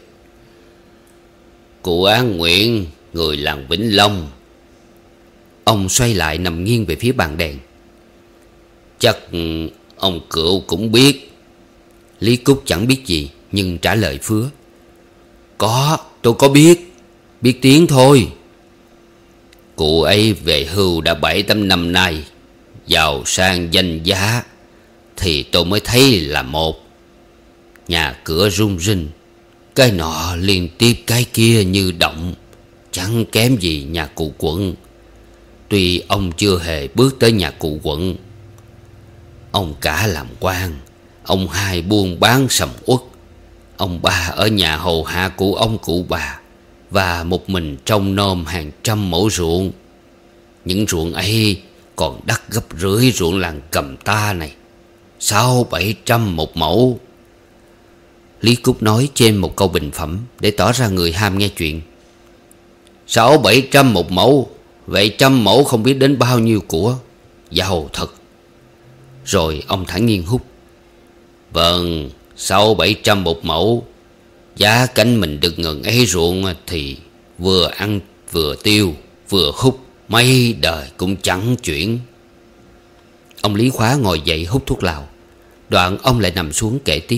Cụ An Nguyện, người làng Vĩnh Long. Ông xoay lại nằm nghiêng về phía bàn đèn. Chắc ông Cựu cũng biết. Lý Cúc chẳng biết gì nhưng trả lời phứa: Có, tôi có biết. Biết tiếng thôi. Cụ ấy về hưu đã bảy tám năm nay, giàu sang danh giá, thì tôi mới thấy là một. Nhà cửa rung rinh, cái nọ liên tiếp cái kia như động, chẳng kém gì nhà cụ Quận. Tuy ông chưa hề bước tới nhà cụ Quận. Ông cả làm quan, ông hai buôn bán sầm uất, ông ba ở nhà hầu hạ cụ ông cụ bà, và một mình trông nom hàng trăm mẫu ruộng. Những ruộng ấy còn đắt gấp rưỡi ruộng làng Cầm Ta này, sáu bảy trăm một mẫu. Lý Cúc nói trên một câu bình phẩm để tỏ ra người ham nghe chuyện. Sáu bảy trăm một mẫu, vậy trăm mẫu không biết đến bao nhiêu của. Giàu thật. Rồi ông thản nhiên hút. Vâng, sáu bảy trăm một mẫu. Giá cánh mình được ngần ấy ruộng thì vừa ăn vừa tiêu vừa hút, mấy đời cũng chẳng chuyển. Ông Lý Khóa ngồi dậy hút thuốc lào. Đoạn ông lại nằm xuống kể tiếp.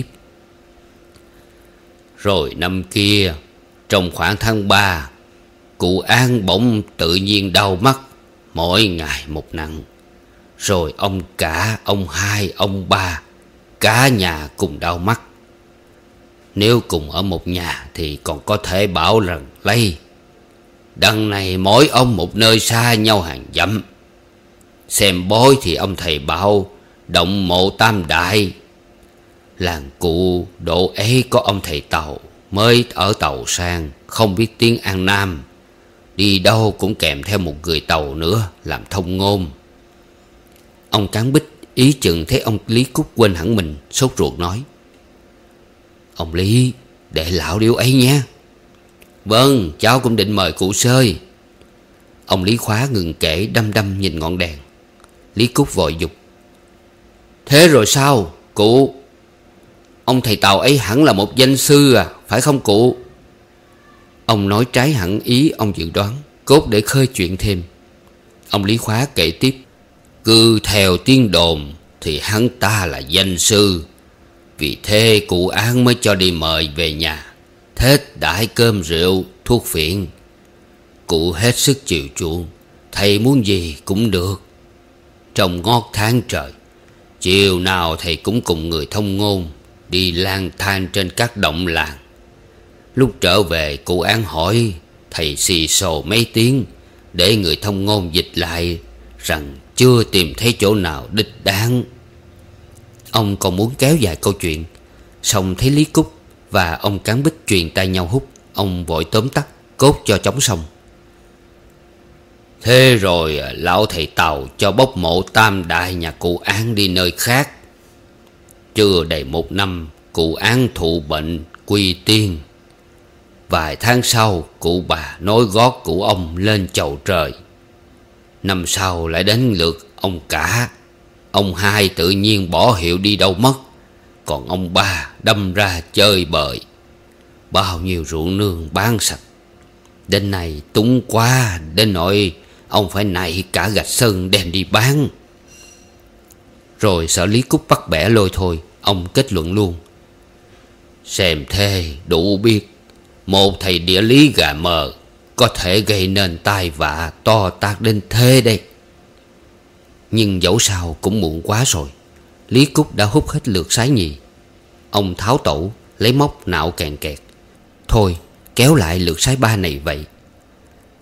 Rồi năm kia, trong khoảng tháng ba, cụ An bỗng tự nhiên đau mắt, mỗi ngày một nặng. Rồi ông cả, ông hai, ông ba, cả nhà cùng đau mắt. Nếu cùng ở một nhà thì còn có thể bảo rằng lây. Đằng này mỗi ông một nơi xa nhau hàng dặm. Xem bói thì ông thầy bảo động mộ tam đại. Làng cụ độ ấy có ông thầy Tàu mới ở Tàu sang, không biết tiếng An Nam. Đi đâu cũng kèm theo một người Tàu nữa làm thông ngôn. Ông Cán Bích ý chừng thấy ông Lý Cúc quên hẳn mình, sốt ruột nói: Ông Lý, để lão điếu ấy nhé. Vâng, cháu cũng định mời cụ sơi. Ông Lý Khóa ngừng kể, đăm đăm nhìn ngọn đèn. Lý Cúc vội dục: Thế rồi sao, cụ? Ông thầy Tàu ấy hẳn là một danh sư à, phải không cụ? Ông nói trái hẳn ý ông dự đoán, cốt để khơi chuyện thêm. Ông Lý Khóa kể tiếp: Cứ theo tiếng đồn thì hắn ta là danh sư. Vì thế cụ An mới cho đi mời về nhà, thết đãi cơm rượu, thuốc phiện. Cụ hết sức chiều chuộng, thầy muốn gì cũng được. Trong ngót tháng trời, chiều nào thầy cũng cùng người thông ngôn đi lang thang trên các động làng. Lúc trở về, cụ An hỏi, thầy xì xồ mấy tiếng để người thông ngôn dịch lại rằng chưa tìm thấy chỗ nào đích đáng. Ông còn muốn kéo dài câu chuyện, xong thấy Lý Cúc và ông Cán Bích truyền tay nhau hút, ông vội tóm tắt, cốt cho chóng xong. Thế rồi lão thầy Tàu cho bốc mộ tam đại nhà cụ An đi nơi khác. Chưa đầy một năm, cụ An thụ bệnh quy tiên. Vài tháng sau, cụ bà nối gót cụ ông lên chầu trời. Năm sau lại đến lượt ông cả. Ông hai tự nhiên bỏ hiệu đi đâu mất. Còn ông ba đâm ra chơi bời. Bao nhiêu ruộng nương bán sạch. Đến này túng quá, đến nỗi ông phải nạy cả gạch sơn đem đi bán. Rồi sợ Lý Cúc bắt bẻ lôi thôi, ông kết luận luôn: Xem thế đủ biết, một thầy địa lý gà mờ có thể gây nên tai vạ to tát đến thế đây. Nhưng dẫu sao cũng muộn quá rồi. Lý Cúc đã hút hết lượt sái nhì. Ông tháo tẩu, lấy móc nạo kèn kẹt. Thôi kéo lại lượt sái ba này vậy.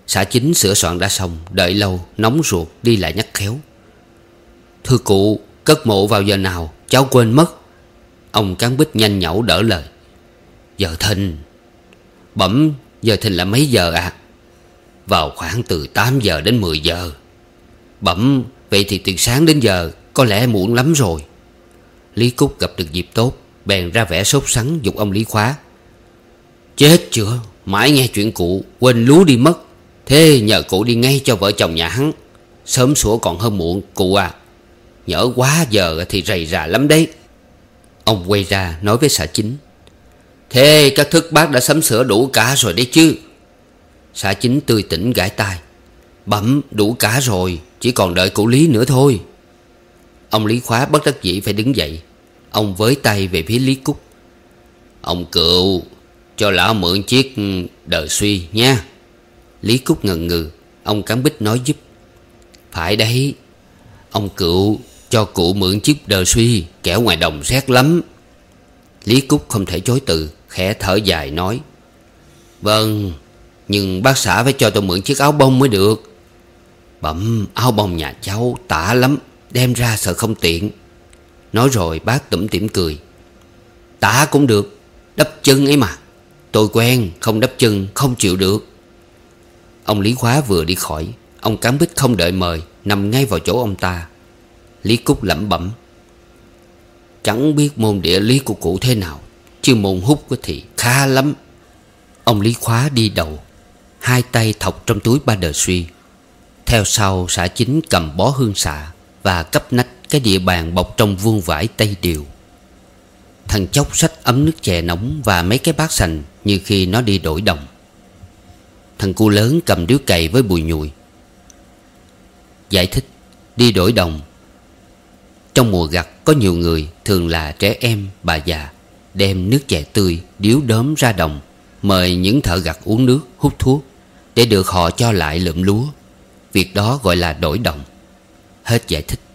Xã Chính sửa soạn đã xong, đợi lâu nóng ruột đi lại nhắc khéo: "Thưa cụ, cất mộ vào giờ nào? Cháu quên mất." Ông Cán Bích nhanh nhảu đỡ lời: "Giờ thìn." "Bẩm, giờ thìn là mấy giờ ạ?" À? "Vào khoảng từ tám giờ đến mười giờ." "Bẩm, vậy thì từ sáng đến giờ có lẽ muộn lắm rồi." Lý Cúc gặp được dịp tốt, bèn ra vẻ sốt sắng giục ông Lý Khóa: "Chết chưa, mãi nghe chuyện cụ quên lú đi mất. Thế nhờ cụ đi ngay cho vợ chồng nhà hắn. Sớm sủa còn hơn muộn cụ à. Nhỡ quá giờ thì rầy rà lắm đấy." Ông quay ra nói với xã Chính: "Thế các thức bác đã sắm sửa đủ cả rồi đấy chứ?" Xã Chính tươi tỉnh gãi tai: "Bẩm, đủ cả rồi, chỉ còn đợi cụ Lý nữa thôi." Ông Lý Khóa bất đắc dĩ phải đứng dậy. Ông với tay về phía Lý Cúc: "Ông Cựu, cho lão mượn chiếc Đời Suy nha." Lý Cúc ngần ngừ. Ông Cán Bích nói giúp: "Phải đấy, ông Cựu cho cụ mượn chiếc Đời Suy, kẻo ngoài đồng rét lắm." Lý Cúc không thể chối từ, khẽ thở dài nói: "Vâng, nhưng bác xã phải cho tôi mượn chiếc áo bông mới được." "Bẩm, áo bông nhà cháu tả lắm, đem ra sợ không tiện." Nói rồi bác tủm tỉm cười: "Tả cũng được, đắp chân ấy mà. Tôi quen, không đắp chân không chịu được." Ông Lý Khóa vừa đi khỏi, ông Cán Bích không đợi mời, nằm ngay vào chỗ ông ta. Lý Cúc lẩm bẩm: "Chẳng biết môn địa lý của cụ thế nào, chứ môn hút thì khá lắm." Ông Lý Khóa đi đầu, hai tay thọc trong túi ba Đời Suy. Theo sau xã Chính cầm bó hương xạ và cấp nách cái địa bàn bọc trong vuông vải tây điều. Thằng Chốc xách ấm nước chè nóng và mấy cái bát sành như khi nó đi đổi đồng. Thằng cu lớn cầm điếu cày với bùi nhùi. Giải thích: đi đổi đồng. Trong mùa gặt có nhiều người, thường là trẻ em, bà già, đem nước chè tươi, điếu đốm ra đồng, mời những thợ gặt uống nước, hút thuốc, để được họ cho lại lượm lúa. Việc đó gọi là đổi đồng. Hết giải thích.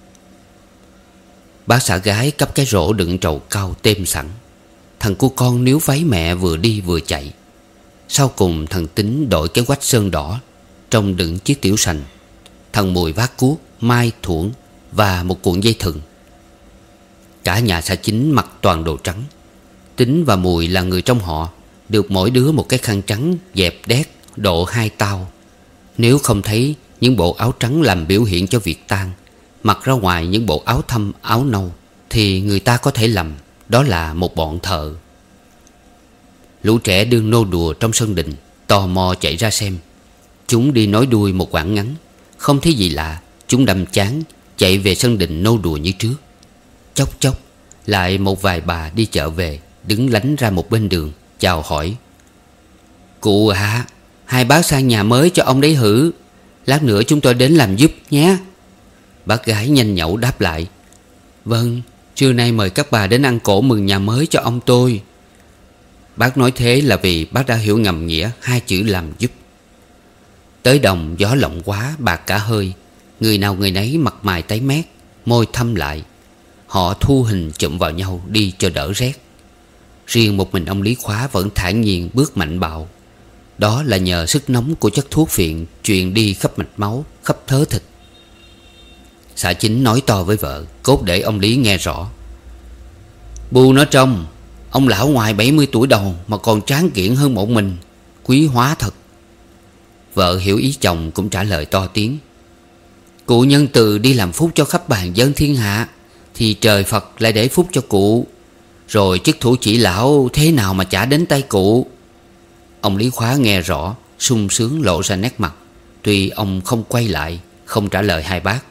Bác xã gái cấp cái rổ đựng trầu cau têm sẵn. Thằng cu con níu váy mẹ vừa đi vừa chạy. Sau cùng thằng Tính đội cái quách sơn đỏ, trong đựng chiếc tiểu sành. Thằng Mùi vác cuốc, mai thuẫn và một cuộn dây thừng. Cả nhà xã Chính mặc toàn đồ trắng. Tính và Mùi là người trong họ, được mỗi đứa một cái khăn trắng dẹp đét độ hai tao. Nếu không thấy những bộ áo trắng làm biểu hiện cho việc tang, mặc ra ngoài những bộ áo thâm áo nâu, thì người ta có thể lầm đó là một bọn thợ. Lũ trẻ đương nô đùa trong sân đình tò mò chạy ra xem. Chúng đi nói đuôi một quãng ngắn, không thấy gì lạ, chúng đâm chán chạy về sân đình nô đùa như trước. Chốc chốc lại một vài bà đi chợ về, đứng lánh ra một bên đường chào hỏi: "Cụ ạ, hai bác sang nhà mới cho ông đấy hử? Lát nữa chúng tôi đến làm giúp nhé." Bác gái nhanh nhẩu đáp lại: "Vâng, trưa nay mời các bà đến ăn cỗ mừng nhà mới cho ông tôi." Bác nói thế là vì bác đã hiểu ngầm nghĩa hai chữ làm giúp. Tới đồng gió lộng quá, bạc cả hơi. Người nào người nấy mặt mày tái mét, môi thâm lại. Họ thu hình chụm vào nhau đi cho đỡ rét. Riêng một mình ông Lý Khóa vẫn thản nhiên bước mạnh bạo. Đó là nhờ sức nóng của chất thuốc phiện truyền đi khắp mạch máu, khắp thớ thịt. Xã Chính nói to với vợ, cốt để ông Lý nghe rõ: "Bu nó trông, ông lão ngoài bảy mươi tuổi đầu mà còn tráng kiện hơn một mình, quý hóa thật." Vợ hiểu ý chồng cũng trả lời to tiếng: "Cụ nhân từ đi làm phúc cho khắp bàn dân thiên hạ, thì trời Phật lại để phúc cho cụ. Rồi chức thủ chỉ lão thế nào mà chả đến tay cụ." Ông Lý Khóa nghe rõ, sung sướng lộ ra nét mặt. Tuy ông không quay lại, không trả lời hai bác.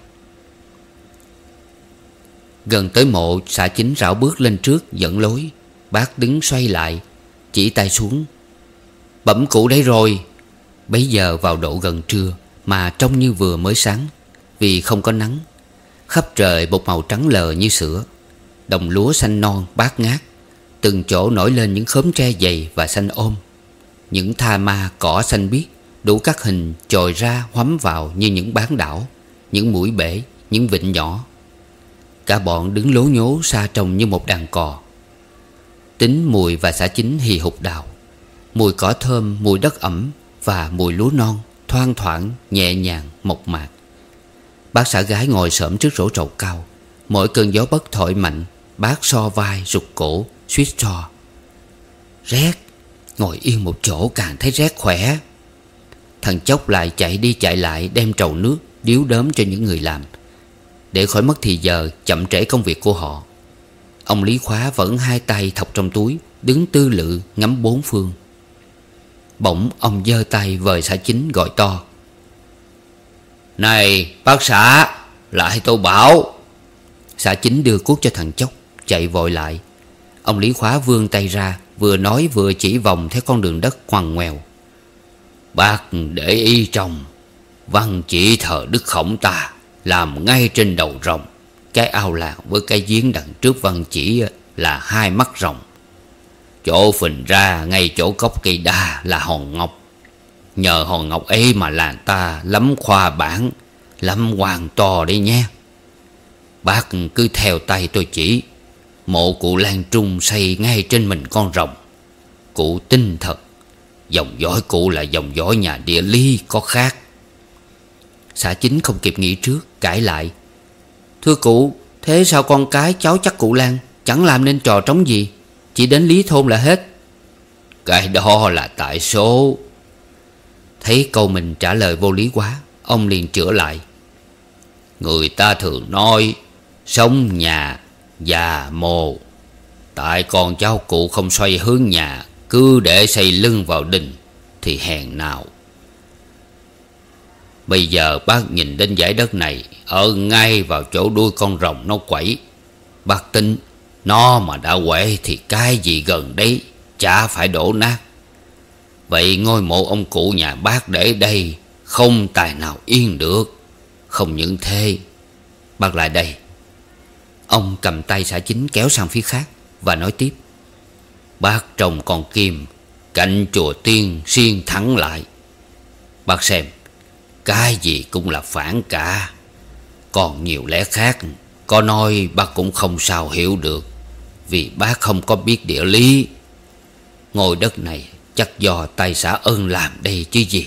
Gần tới mộ, xã Chính rảo bước lên trước dẫn lối. Bác đứng xoay lại, chỉ tay xuống: "Bẩm cụ đây rồi." Bấy giờ vào độ gần trưa, mà trông như vừa mới sáng, vì không có nắng. Khắp trời một màu trắng lờ như sữa. Đồng lúa xanh non bát ngát, từng chỗ nổi lên những khóm tre dày và xanh ôm. Những tha ma cỏ xanh biếc đủ các hình chồi ra hoắm vào như những bán đảo, những mũi bể, những vịnh nhỏ. Cả bọn đứng lố nhố xa trông như một đàn cò. Tính, Mùi và xã Chính hì hục đào. Mùi cỏ thơm, mùi đất ẩm và mùi lúa non thoang thoảng, nhẹ nhàng, mộc mạc. Bác xã gái ngồi xổm trước rổ trầu cao. Mỗi cơn gió bất thổi mạnh, bác so vai rụt cổ, suýt xoa. Rét, ngồi yên một chỗ càng thấy rét khỏe. Thằng Chốc lại chạy đi chạy lại đem trầu nước điếu đớm cho những người làm, để khỏi mất thì giờ chậm trễ công việc của họ. Ông Lý Khóa vẫn hai tay thọc trong túi, đứng tư lự ngắm bốn phương. Bỗng ông giơ tay vời xã Chính gọi to: "Này bác xã, lại tôi bảo." Xã Chính đưa cuốc cho thằng Chốc, chạy vội lại. Ông Lý Khóa vươn tay ra, vừa nói vừa chỉ vòng theo con đường đất ngoằn ngoèo: "Bác để ý trông, văn chỉ thờ Đức Khổng ta làm ngay trên đầu rồng. Cái ao lạc với cái giếng đằng trước văn chỉ là hai mắt rồng. Chỗ phình ra ngay chỗ gốc cây đa là hòn ngọc. Nhờ hòn ngọc ấy mà làng ta lắm khoa bản, lắm hoàng to đấy nhé. Bác cứ theo tay tôi chỉ. Mộ cụ Lan Trung xây ngay trên mình con rồng. Cụ tin thật, dòng dõi cụ là dòng dõi nhà địa lý có khác." Xã Chính không kịp nghĩ trước, cãi lại: "Thưa cụ, thế sao con cái cháu chắc cụ Lan chẳng làm nên trò trống gì, chỉ đến lý thôn là hết?" "Cái đó là tại số." Thấy câu mình trả lời vô lý quá, ông liền chữa lại: "Người ta thường nói sống nhà già mồ. Tại con cháu cụ không xoay hướng nhà, cứ để xây lưng vào đình thì hèn nào. Bây giờ bác nhìn đến dải đất này, ở ngay vào chỗ đuôi con rồng nó quẩy. Bác tính nó mà đã quẩy thì cái gì gần đấy chả phải đổ nát. Vậy ngôi mộ ông cụ nhà bác để đây không tài nào yên được. Không những thế, bác lại đây." Ông cầm tay xã Chính kéo sang phía khác và nói tiếp: "Bác trồng con kim cạnh chùa Tiên xiên thẳng lại. Bác xem, cái gì cũng là phản cả. Còn nhiều lẽ khác, có nói bác cũng không sao hiểu được, vì bác không có biết địa lý. Ngôi đất này chắc do tay xã Ân làm đây chứ gì."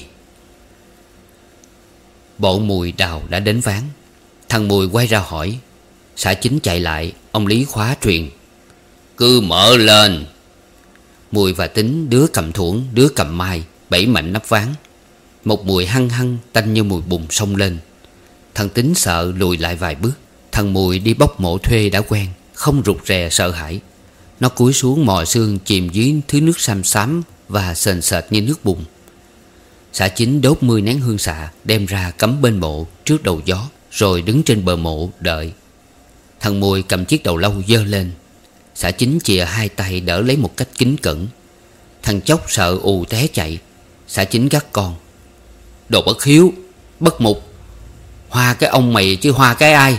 Bộ Mùi Đào đã đến ván. Thằng Mùi quay ra hỏi. Xã Chính chạy lại, ông Lý Khóa truyền: "Cứ mở lên." Mùi và Tính đứa cầm thuổng, đứa cầm mai, bẩy mạnh nắp ván. Một mùi hăng hăng tanh như mùi bùn xông lên. Thằng Tính sợ lùi lại vài bước. Thằng Mùi đi bốc mộ thuê đã quen, không rụt rè sợ hãi. Nó cúi xuống mò xương chìm dưới thứ nước xám xám và sền sệt như nước bùn. Xã Chính đốt mười nén hương xạ, đem ra cắm bên mộ trước đầu gió, rồi đứng trên bờ mộ đợi. Thằng Mùi cầm chiếc đầu lâu giơ lên. Xã Chính chìa hai tay đỡ lấy một cách kính cẩn. Thằng Chốc sợ ù té chạy. Xã Chính gắt con: "Đồ bất hiếu, bất mục, hoa cái ông mày chứ hoa cái ai."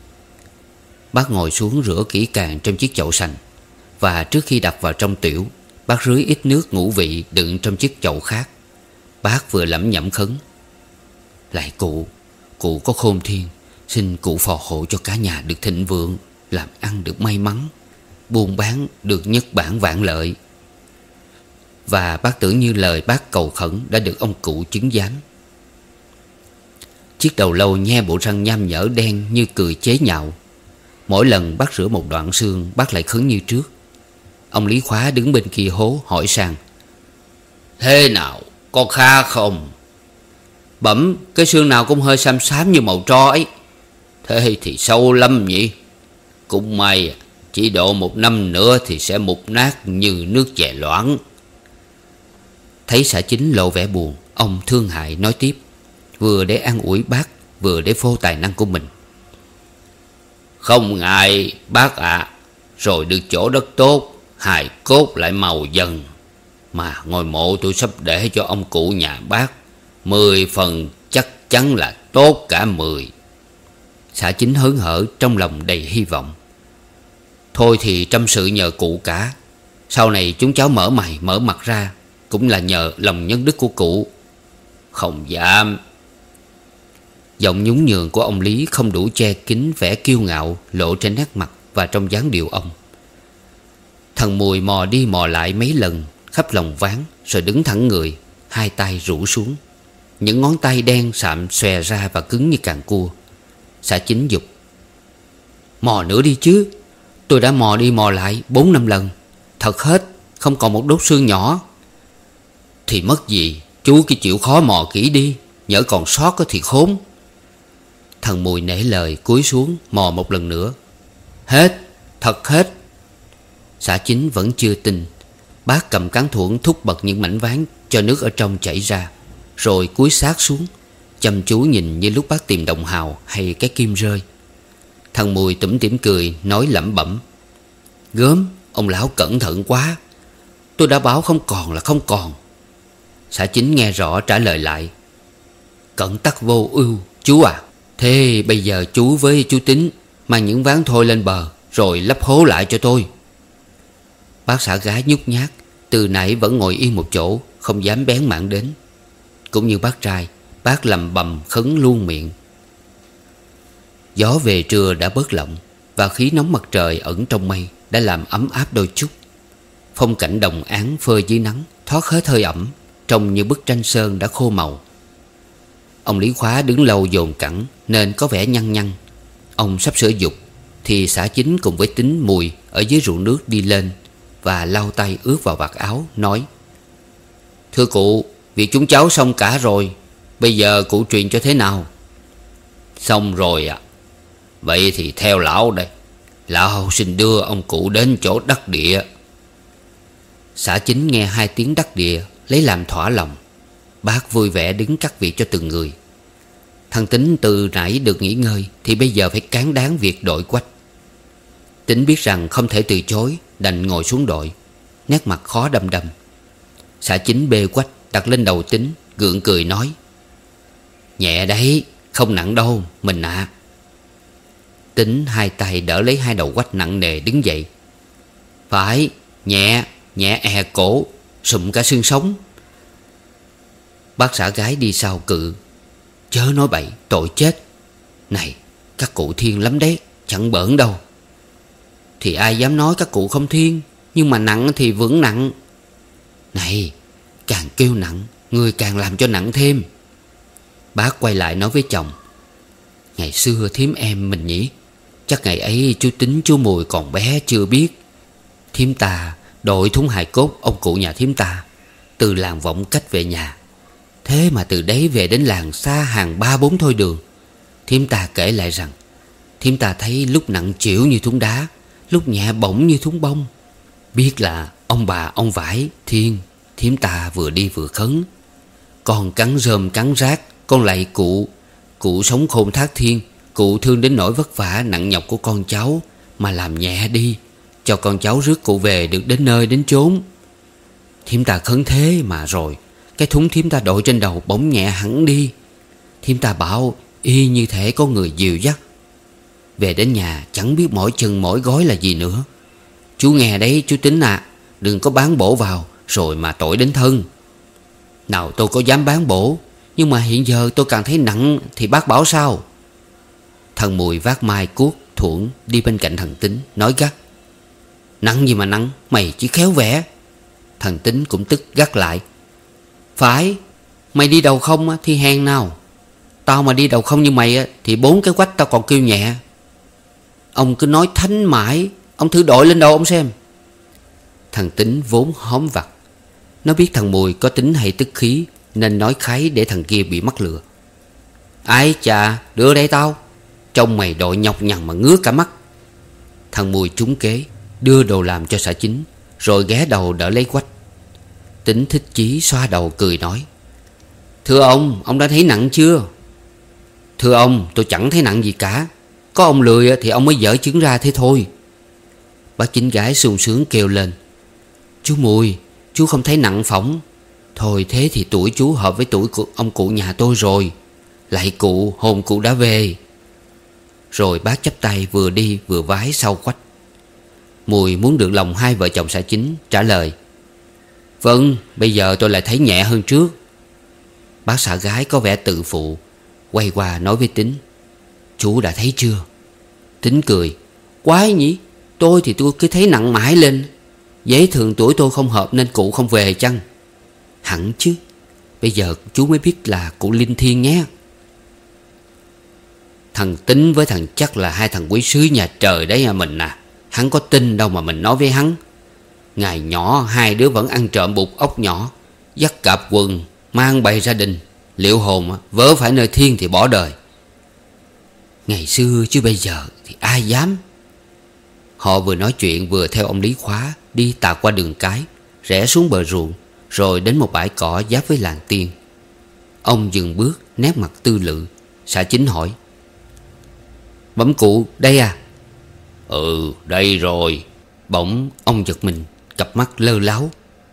Bác ngồi xuống rửa kỹ càng trong chiếc chậu sành, và trước khi đặt vào trong tiểu, bác rưới ít nước ngũ vị đựng trong chiếc chậu khác. Bác vừa lẩm nhẩm khấn: "Lạy cụ, cụ có khôn thiên, xin cụ phò hộ cho cả nhà được thịnh vượng, làm ăn được may mắn, buôn bán được nhất bản vạn lợi." Và bác tưởng như lời bác cầu khẩn đã được ông cụ chứng giám. Chiếc đầu lâu nhe bộ răng nham nhở đen như cười chế nhạo. Mỗi lần bác rửa một đoạn xương, bác lại khấn như trước. Ông Lý Khóa đứng bên kia hố hỏi sang: "Thế nào, có khá không?" "Bẩm, cái xương nào cũng hơi xám xám như màu tro ấy." "Thế thì sâu lắm nhỉ? Cũng may, chỉ độ một năm nữa thì sẽ mục nát như nước chè loãng." Thấy xã Chính lộ vẻ buồn, ông thương hại nói tiếp, vừa để an ủi bác, vừa để phô tài năng của mình: "Không ngại bác ạ, à, rồi được chỗ đất tốt, hài cốt lại màu dần. Mà ngôi mộ tôi sắp để cho ông cụ nhà bác, mười phần chắc chắn là tốt cả mười." Xã Chính hớn hở, trong lòng đầy hy vọng: "Thôi thì trăm sự nhờ cụ cả. Sau này chúng cháu mở mày mở mặt ra cũng là nhờ lòng nhân đức của cụ." "Không dám." Giọng nhún nhường của ông Lý không đủ che kín vẻ kiêu ngạo lộ trên nét mặt và trong dáng điệu ông. Thằng Mùi mò đi mò lại mấy lần khắp lòng ván, rồi đứng thẳng người, hai tay rũ xuống. Những ngón tay đen sạm xòe ra và cứng như càng cua. Xã Chính giục: Mò nữa đi chứ. Tôi đã mò đi mò lại bốn năm lần. Thật hết, không còn một đốt xương nhỏ. Thì mất gì, chú cứ chịu khó mò kỹ đi, nhỡ còn sót thì khốn. Thằng Mùi nể lời cúi xuống mò một lần nữa. Hết, thật hết. Xã Chính vẫn chưa tin. Bác cầm cán thuẫn thúc bật những mảnh ván cho nước ở trong chảy ra, rồi cúi sát xuống, chăm chú nhìn như lúc bác tìm đồng hào hay cái kim rơi. Thằng Mùi tủm tỉm cười, nói lẩm bẩm: Gớm, ông lão cẩn thận quá. Tôi đã bảo không còn là không còn. Xã Chính nghe rõ trả lời lại: Cẩn tắc vô ưu, chú à. Thế bây giờ chú với chú Tính mang những ván thôi lên bờ, rồi lấp hố lại cho tôi. Bác xã Gái nhút nhát, từ nãy vẫn ngồi yên một chỗ, không dám bén mảng đến. Cũng như bác trai, bác lầm bầm khấn luôn miệng. Gió về trưa đã bớt lộng, và khí nóng mặt trời ẩn trong mây đã làm ấm áp đôi chút. Phong cảnh đồng áng phơi dưới nắng thoát hết hơi ẩm, trông như bức tranh sơn đã khô màu. Ông Lý Khóa đứng lâu dồn cẳng nên có vẻ nhăn nhăn. Ông sắp sửa dục thì xã Chính cùng với Tính, Mùi ở dưới ruộng nước đi lên và lau tay ướt vào vạt áo, nói: Thưa cụ, việc chúng cháu xong cả rồi. Bây giờ cụ truyền cho thế nào? Xong rồi ạ. À. Vậy thì theo lão đây. Lão xin đưa ông cụ đến chỗ đắc địa. Xã Chính nghe hai tiếng đắc địa lấy làm thỏa lòng. Bác vui vẻ đứng cắt việc cho từng người. Thằng Tính từ nãy được nghỉ ngơi thì bây giờ phải cán đáng việc đội quách. Tính biết rằng không thể từ chối, đành ngồi xuống đội, nét mặt khó đăm đăm. Xã Chính bê quách đặt lên đầu Tính, gượng cười nói: Nhẹ đấy, không nặng đâu mình ạ. À. Tính hai tay đỡ lấy hai đầu quách nặng nề đứng dậy. Phải, nhẹ, nhẹ è cổ, sụm cả xương sống. Bác xã Gái đi sau cự: Chớ nói bậy, tội chết. Này, các cụ thiên lắm đấy, chẳng bỡn đâu. Thì ai dám nói các cụ không thiên, nhưng mà nặng thì vẫn nặng. Này, càng kêu nặng, người càng làm cho nặng thêm. Bác quay lại nói với chồng: Ngày xưa thím em mình nhỉ. Chắc ngày ấy chú Tính chú Mùi còn bé chưa biết. Thím ta đội thúng hài cốt ông cụ nhà thím ta từ làng Vọng Cách về nhà. Thế mà từ đấy về đến làng xa hàng ba bốn thôi đường. Thím ta kể lại rằng thím ta thấy lúc nặng chịu như thúng đá, lúc nhẹ bổng như thúng bông. Biết là ông bà ông vải thiên. Thím ta vừa đi vừa khấn: Con cắn rơm cắn rác, con lạy cụ. Cụ sống khôn thác thiên. Cụ thương đến nỗi vất vả nặng nhọc của con cháu, mà làm nhẹ đi, cho con cháu rước cụ về được đến nơi đến chốn. Thím ta khấn thế mà rồi cái thúng thím ta đội trên đầu bỗng nhẹ hẳn đi. Thím ta bảo y như thể có người dìu dắt. Về đến nhà chẳng biết mỏi chân mỏi gối là gì nữa. Chú nghe đấy chú Tính à, đừng có bán bổ vào rồi mà tội đến thân. Nào tôi có dám bán bổ, nhưng mà hiện giờ tôi càng thấy nặng thì bác bảo sao? Thằng Mùi vác mai cuốc thuẫn đi bên cạnh thằng Tính, nói gắt: Nặng gì mà nặng, mày chỉ khéo vẽ. Thằng Tính cũng tức gắt lại: Phải, mày đi đầu không thì hèn nào. Tao mà đi đầu không như mày thì bốn cái quách tao còn kêu nhẹ. Ông cứ nói thánh mãi, ông thử đội lên đầu ông xem. Thằng Tính vốn hóm vặt, nó biết thằng Mùi có tính hay tức khí, nên nói kháy để thằng kia bị mắc lừa. Ai chà, đưa đây tao. Trông mày đội nhọc nhằn mà ngứa cả mắt. Thằng Mùi trúng kế, đưa đồ làm cho xã Chính, rồi ghé đầu đỡ lấy quách. Tính thích chí xoa đầu cười nói: Thưa ông, ông đã thấy nặng chưa? Thưa ông, tôi chẳng thấy nặng gì cả. Có ông lười thì ông mới dở trứng ra thế thôi. Bác Chính Gái sung sướng kêu lên: Chú Mùi, chú không thấy nặng phỏng. Thôi thế thì tuổi chú hợp với tuổi của ông cụ nhà tôi rồi. Lạy cụ, hồn cụ đã về. Rồi bác chắp tay vừa đi vừa vái sau quách. Mùi muốn được lòng hai vợ chồng xã Chính, trả lời: Vâng, bây giờ tôi lại thấy nhẹ hơn trước. Bác xã Gái có vẻ tự phụ, quay qua nói với Tính: Chú đã thấy chưa? Tính cười: Quái nhỉ, tôi thì tôi cứ thấy nặng mãi lên. Dễ thường tuổi tôi không hợp nên cụ không về chăng? Hẳn chứ. Bây giờ chú mới biết là cụ Linh Thiên nhé. Thằng Tính với thằng Chắc là hai thằng quý sứ nhà trời đấy à mình à. Hắn có tin đâu mà mình nói với hắn. Ngày nhỏ hai đứa vẫn ăn trộm bụt ốc nhỏ, dắt cạp quần mang bày gia đình. Liệu hồn vớ phải nơi thiên thì bỏ đời. Ngày xưa chứ bây giờ thì ai dám. Họ vừa nói chuyện vừa theo ông Lý Khóa đi tạt qua đường cái, rẽ xuống bờ ruộng, rồi đến một bãi cỏ giáp với làng Tiên. Ông dừng bước, nét mặt tư lự. Xã Chính hỏi: Bẩm cụ đây à? Ừ, đây rồi. Bỗng ông giật mình, cặp mắt lơ láo.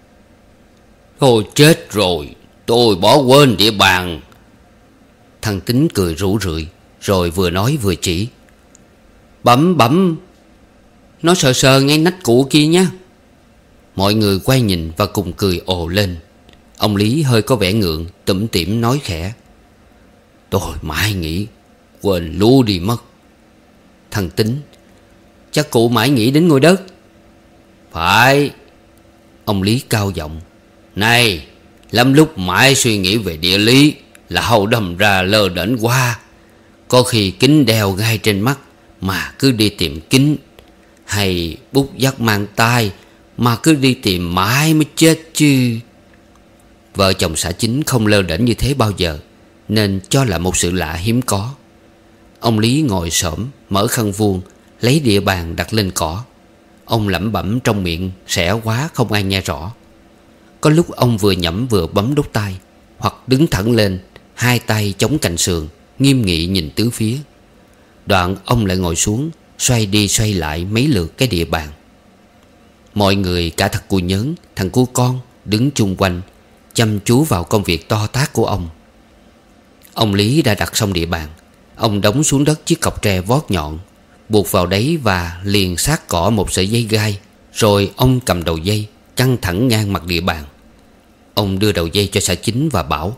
Thôi chết rồi, tôi bỏ quên địa bàn. Thằng Tính cười rủ rượi, rồi vừa nói vừa chỉ: Bẩm bẩm, nó sờ sờ ngay nách cụ kia nhá. Mọi người quay nhìn và cùng cười ồ lên. Ông Lý hơi có vẻ ngượng, tủm tỉm nói khẽ: Tôi mãi nghĩ quên lú đi mất. Thằng Tính: Chắc cụ mãi nghĩ đến ngôi đất. Phải. Ông Lý cao giọng: Này, lắm lúc mãi suy nghĩ về địa lý là hầu đâm ra lơ đễnh qua. Có khi kính đeo ngay trên mắt mà cứ đi tìm kính, hay bút dắt mang tay mà cứ đi tìm mãi mới chết chứ. Vợ chồng xã Chính không lơ đễnh như thế bao giờ, nên cho là một sự lạ hiếm có. Ông Lý ngồi xổm, mở khăn vuông, lấy đĩa bàn đặt lên cỏ. Ông lẩm bẩm trong miệng sẻ quá không ai nghe rõ. Có lúc ông vừa nhẩm vừa bấm đốt tay, hoặc đứng thẳng lên, hai tay chống cạnh sườn, nghiêm nghị nhìn tứ phía. Đoạn ông lại ngồi xuống, xoay đi xoay lại mấy lượt cái địa bàn. Mọi người, cả thằng cu Nhớn, thằng cu Con, đứng chung quanh, chăm chú vào công việc to tát của ông. Ông Lý đã đặt xong địa bàn. Ông đóng xuống đất chiếc cọc tre vót nhọn, buộc vào đấy và liền sát cỏ một sợi dây gai. Rồi ông cầm đầu dây, căng thẳng ngang mặt địa bàn. Ông đưa đầu dây cho xã Chính và bảo: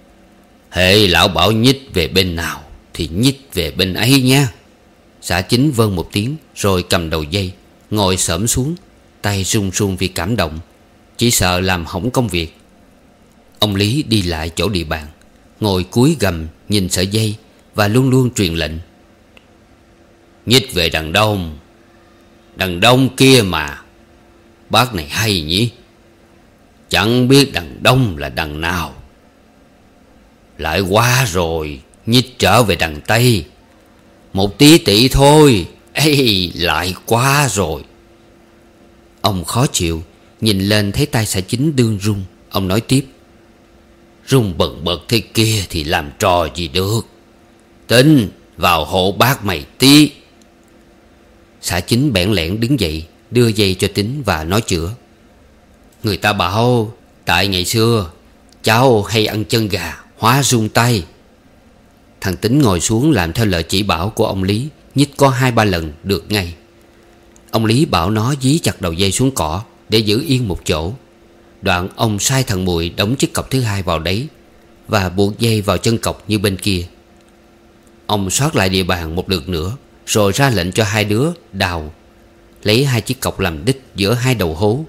Hễ lão bảo nhích về bên nào thì nhích về bên ấy nha. Xã Chính vâng một tiếng, rồi cầm đầu dây, ngồi xổm xuống, tay run run vì cảm động, chỉ sợ làm hỏng công việc. Ông Lý đi lại chỗ địa bàn, ngồi cúi gằm nhìn sợi dây và luôn luôn truyền lệnh: Nhích về đằng đông. Đằng đông kia mà. Bác này hay nhỉ. Chẳng biết đằng đông là đằng nào. Lại qua rồi, nhích trở về đằng tây. Một tí tị thôi. Ê, lại qua rồi. Ông khó chịu, nhìn lên thấy tay xã Chính đương run. Ông nói tiếp: Run bần bật thế kia thì làm trò gì được. Tính vào hộ bác mày tí. Xã Chính bẽn lẽn đứng dậy, đưa dây cho Tính và nói chữa: Người ta bảo tại ngày xưa cháu hay ăn chân gà hóa run tay. Thằng Tính ngồi xuống làm theo lời chỉ bảo của ông Lý, nhích có hai ba lần được ngay. Ông Lý bảo nó dí chặt đầu dây xuống cỏ để giữ yên một chỗ. Đoạn ông sai thằng Mùi đóng chiếc cọc thứ hai vào đấy và buộc dây vào chân cọc như bên kia. Ông soát lại địa bàn một lượt nữa, rồi ra lệnh cho hai đứa đào, lấy hai chiếc cọc làm đích giữa hai đầu hố.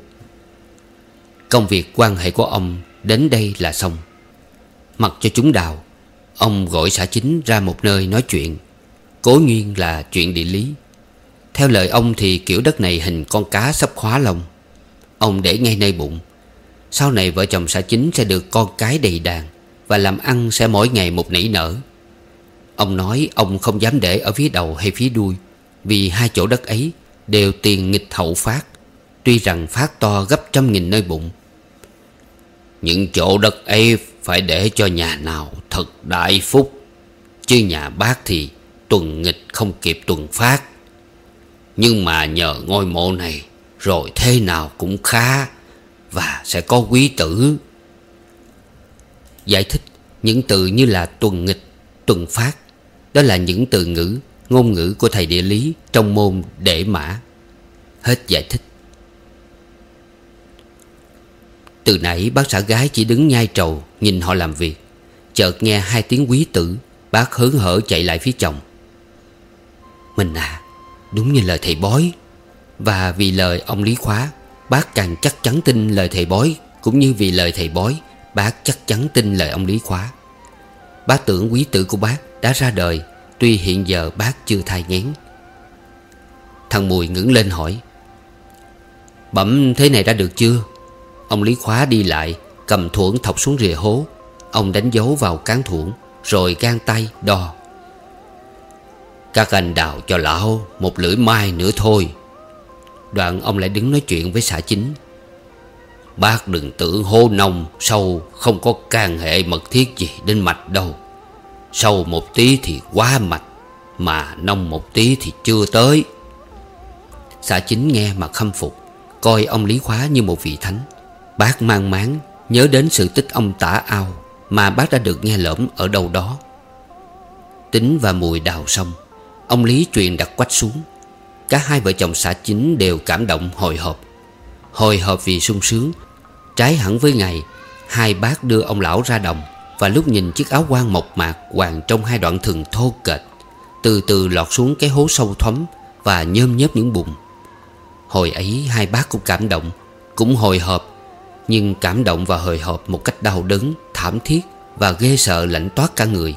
Công việc quan hệ của ông đến đây là xong. Mặc cho chúng đào, ông gọi xã Chính ra một nơi nói chuyện, cố nhiên là chuyện địa lý. Theo lời ông thì kiểu đất này hình con cá sắp khóa lông. Ông để ngay nơi bụng. Sau này vợ chồng xã Chính sẽ được con cái đầy đàn, và làm ăn sẽ mỗi ngày một nảy nở. Ông nói ông không dám để ở phía đầu hay phía đuôi, vì hai chỗ đất ấy đều tiền nghịch hậu phát, tuy rằng phát to gấp trăm nghìn nơi bụng. Những chỗ đất ấy phải để cho nhà nào thật đại phúc, chứ nhà bác thì tuần nghịch không kịp tuần phát. Nhưng mà nhờ ngôi mộ này, rồi thế nào cũng khá, và sẽ có quý tử. Giải thích những từ như là tuần nghịch, tuần phát, đó là những từ ngữ, ngôn ngữ của thầy địa lý trong môn Đệ Mã. Hết giải thích. Từ nãy bác xã gái chỉ đứng nhai trầu nhìn họ làm việc. Chợt nghe hai tiếng quý tử, bác hớn hở chạy lại phía chồng. Mình à, đúng như lời thầy bói. Và vì lời ông Lý Khóa, bác càng chắc chắn tin lời thầy bói. Cũng như vì lời thầy bói, Bác chắc chắn tin lời ông Lý Khóa. Bác tưởng quý tử của bác đã ra đời, tuy hiện giờ bác chưa thai nghén. Thằng Mùi ngẩng lên hỏi: Bẩm thế này đã được chưa? Ông Lý Khóa đi lại, cầm thuẫn thọc xuống rìa hố. Ông đánh dấu vào cán thuẫn, rồi gang tay đo. Các anh đào cho lão một lưỡi mai nữa thôi. Đoạn ông lại đứng nói chuyện với xã chính: Bác đừng tưởng hố nông sâu không có can hệ mật thiết gì đến mạch đâu. Sâu một tí thì quá mạch, mà nông một tí thì chưa tới. Xã chính nghe mà khâm phục, coi ông Lý Khóa như một vị thánh. Bác mang máng nhớ đến sự tích ông Tả Ao mà bác đã được nghe lỡm ở đâu đó. Tính và Mùi đào xong, ông Lý truyền đặt quách xuống. Cả hai vợ chồng xã chính đều cảm động hồi hộp. Hồi hộp vì sung sướng. Trái hẳn với ngày, hai bác đưa ông lão ra đồng. Và lúc nhìn chiếc áo quan mộc mạc hoàng trong hai đoạn thừng thô kệch, từ từ lọt xuống cái hố sâu thẳm và nhôm nhớp những bùn. Hồi ấy hai bác cũng cảm động, cũng hồi hộp. Nhưng cảm động và hồi hộp một cách đau đớn, thảm thiết và ghê sợ lạnh toát cả người.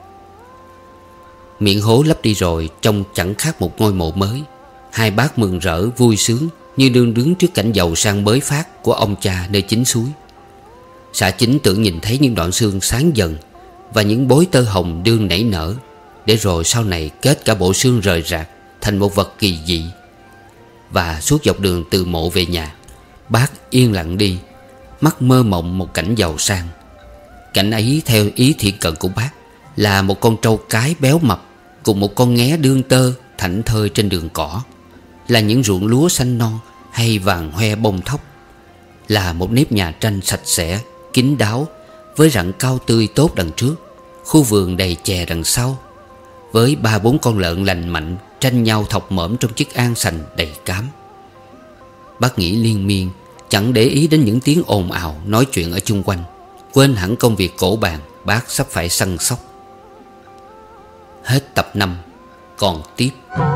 Miệng hố lấp đi rồi, trông chẳng khác một ngôi mộ mới. Hai bác mừng rỡ vui sướng như đương đứng trước cảnh giàu sang mới phát của ông cha nơi chính suối. Xã chính tưởng nhìn thấy những đoạn xương sáng dần và những bối tơ hồng đương nảy nở, để rồi sau này kết cả bộ xương rời rạc thành một vật kỳ dị. Và suốt dọc đường từ mộ về nhà, bác yên lặng đi, mắt mơ mộng một cảnh giàu sang. Cảnh ấy theo ý thiện cận của bác là một con trâu cái béo mập cùng một con nghé đương tơ thảnh thơi trên đường cỏ, là những ruộng lúa xanh non hay vàng hoe bông thóc, là một nếp nhà tranh sạch sẽ, kín đáo, với rặng cao tươi tốt đằng trước, khu vườn đầy chè đằng sau, với ba bốn con lợn lành mạnh tranh nhau thọc mõm trong chiếc an sành đầy cám. Bác nghĩ liên miên, chẳng để ý đến những tiếng ồn ào nói chuyện ở chung quanh, quên hẳn công việc cỗ bàn bác sắp phải săn sóc. Hết tập năm, còn tiếp.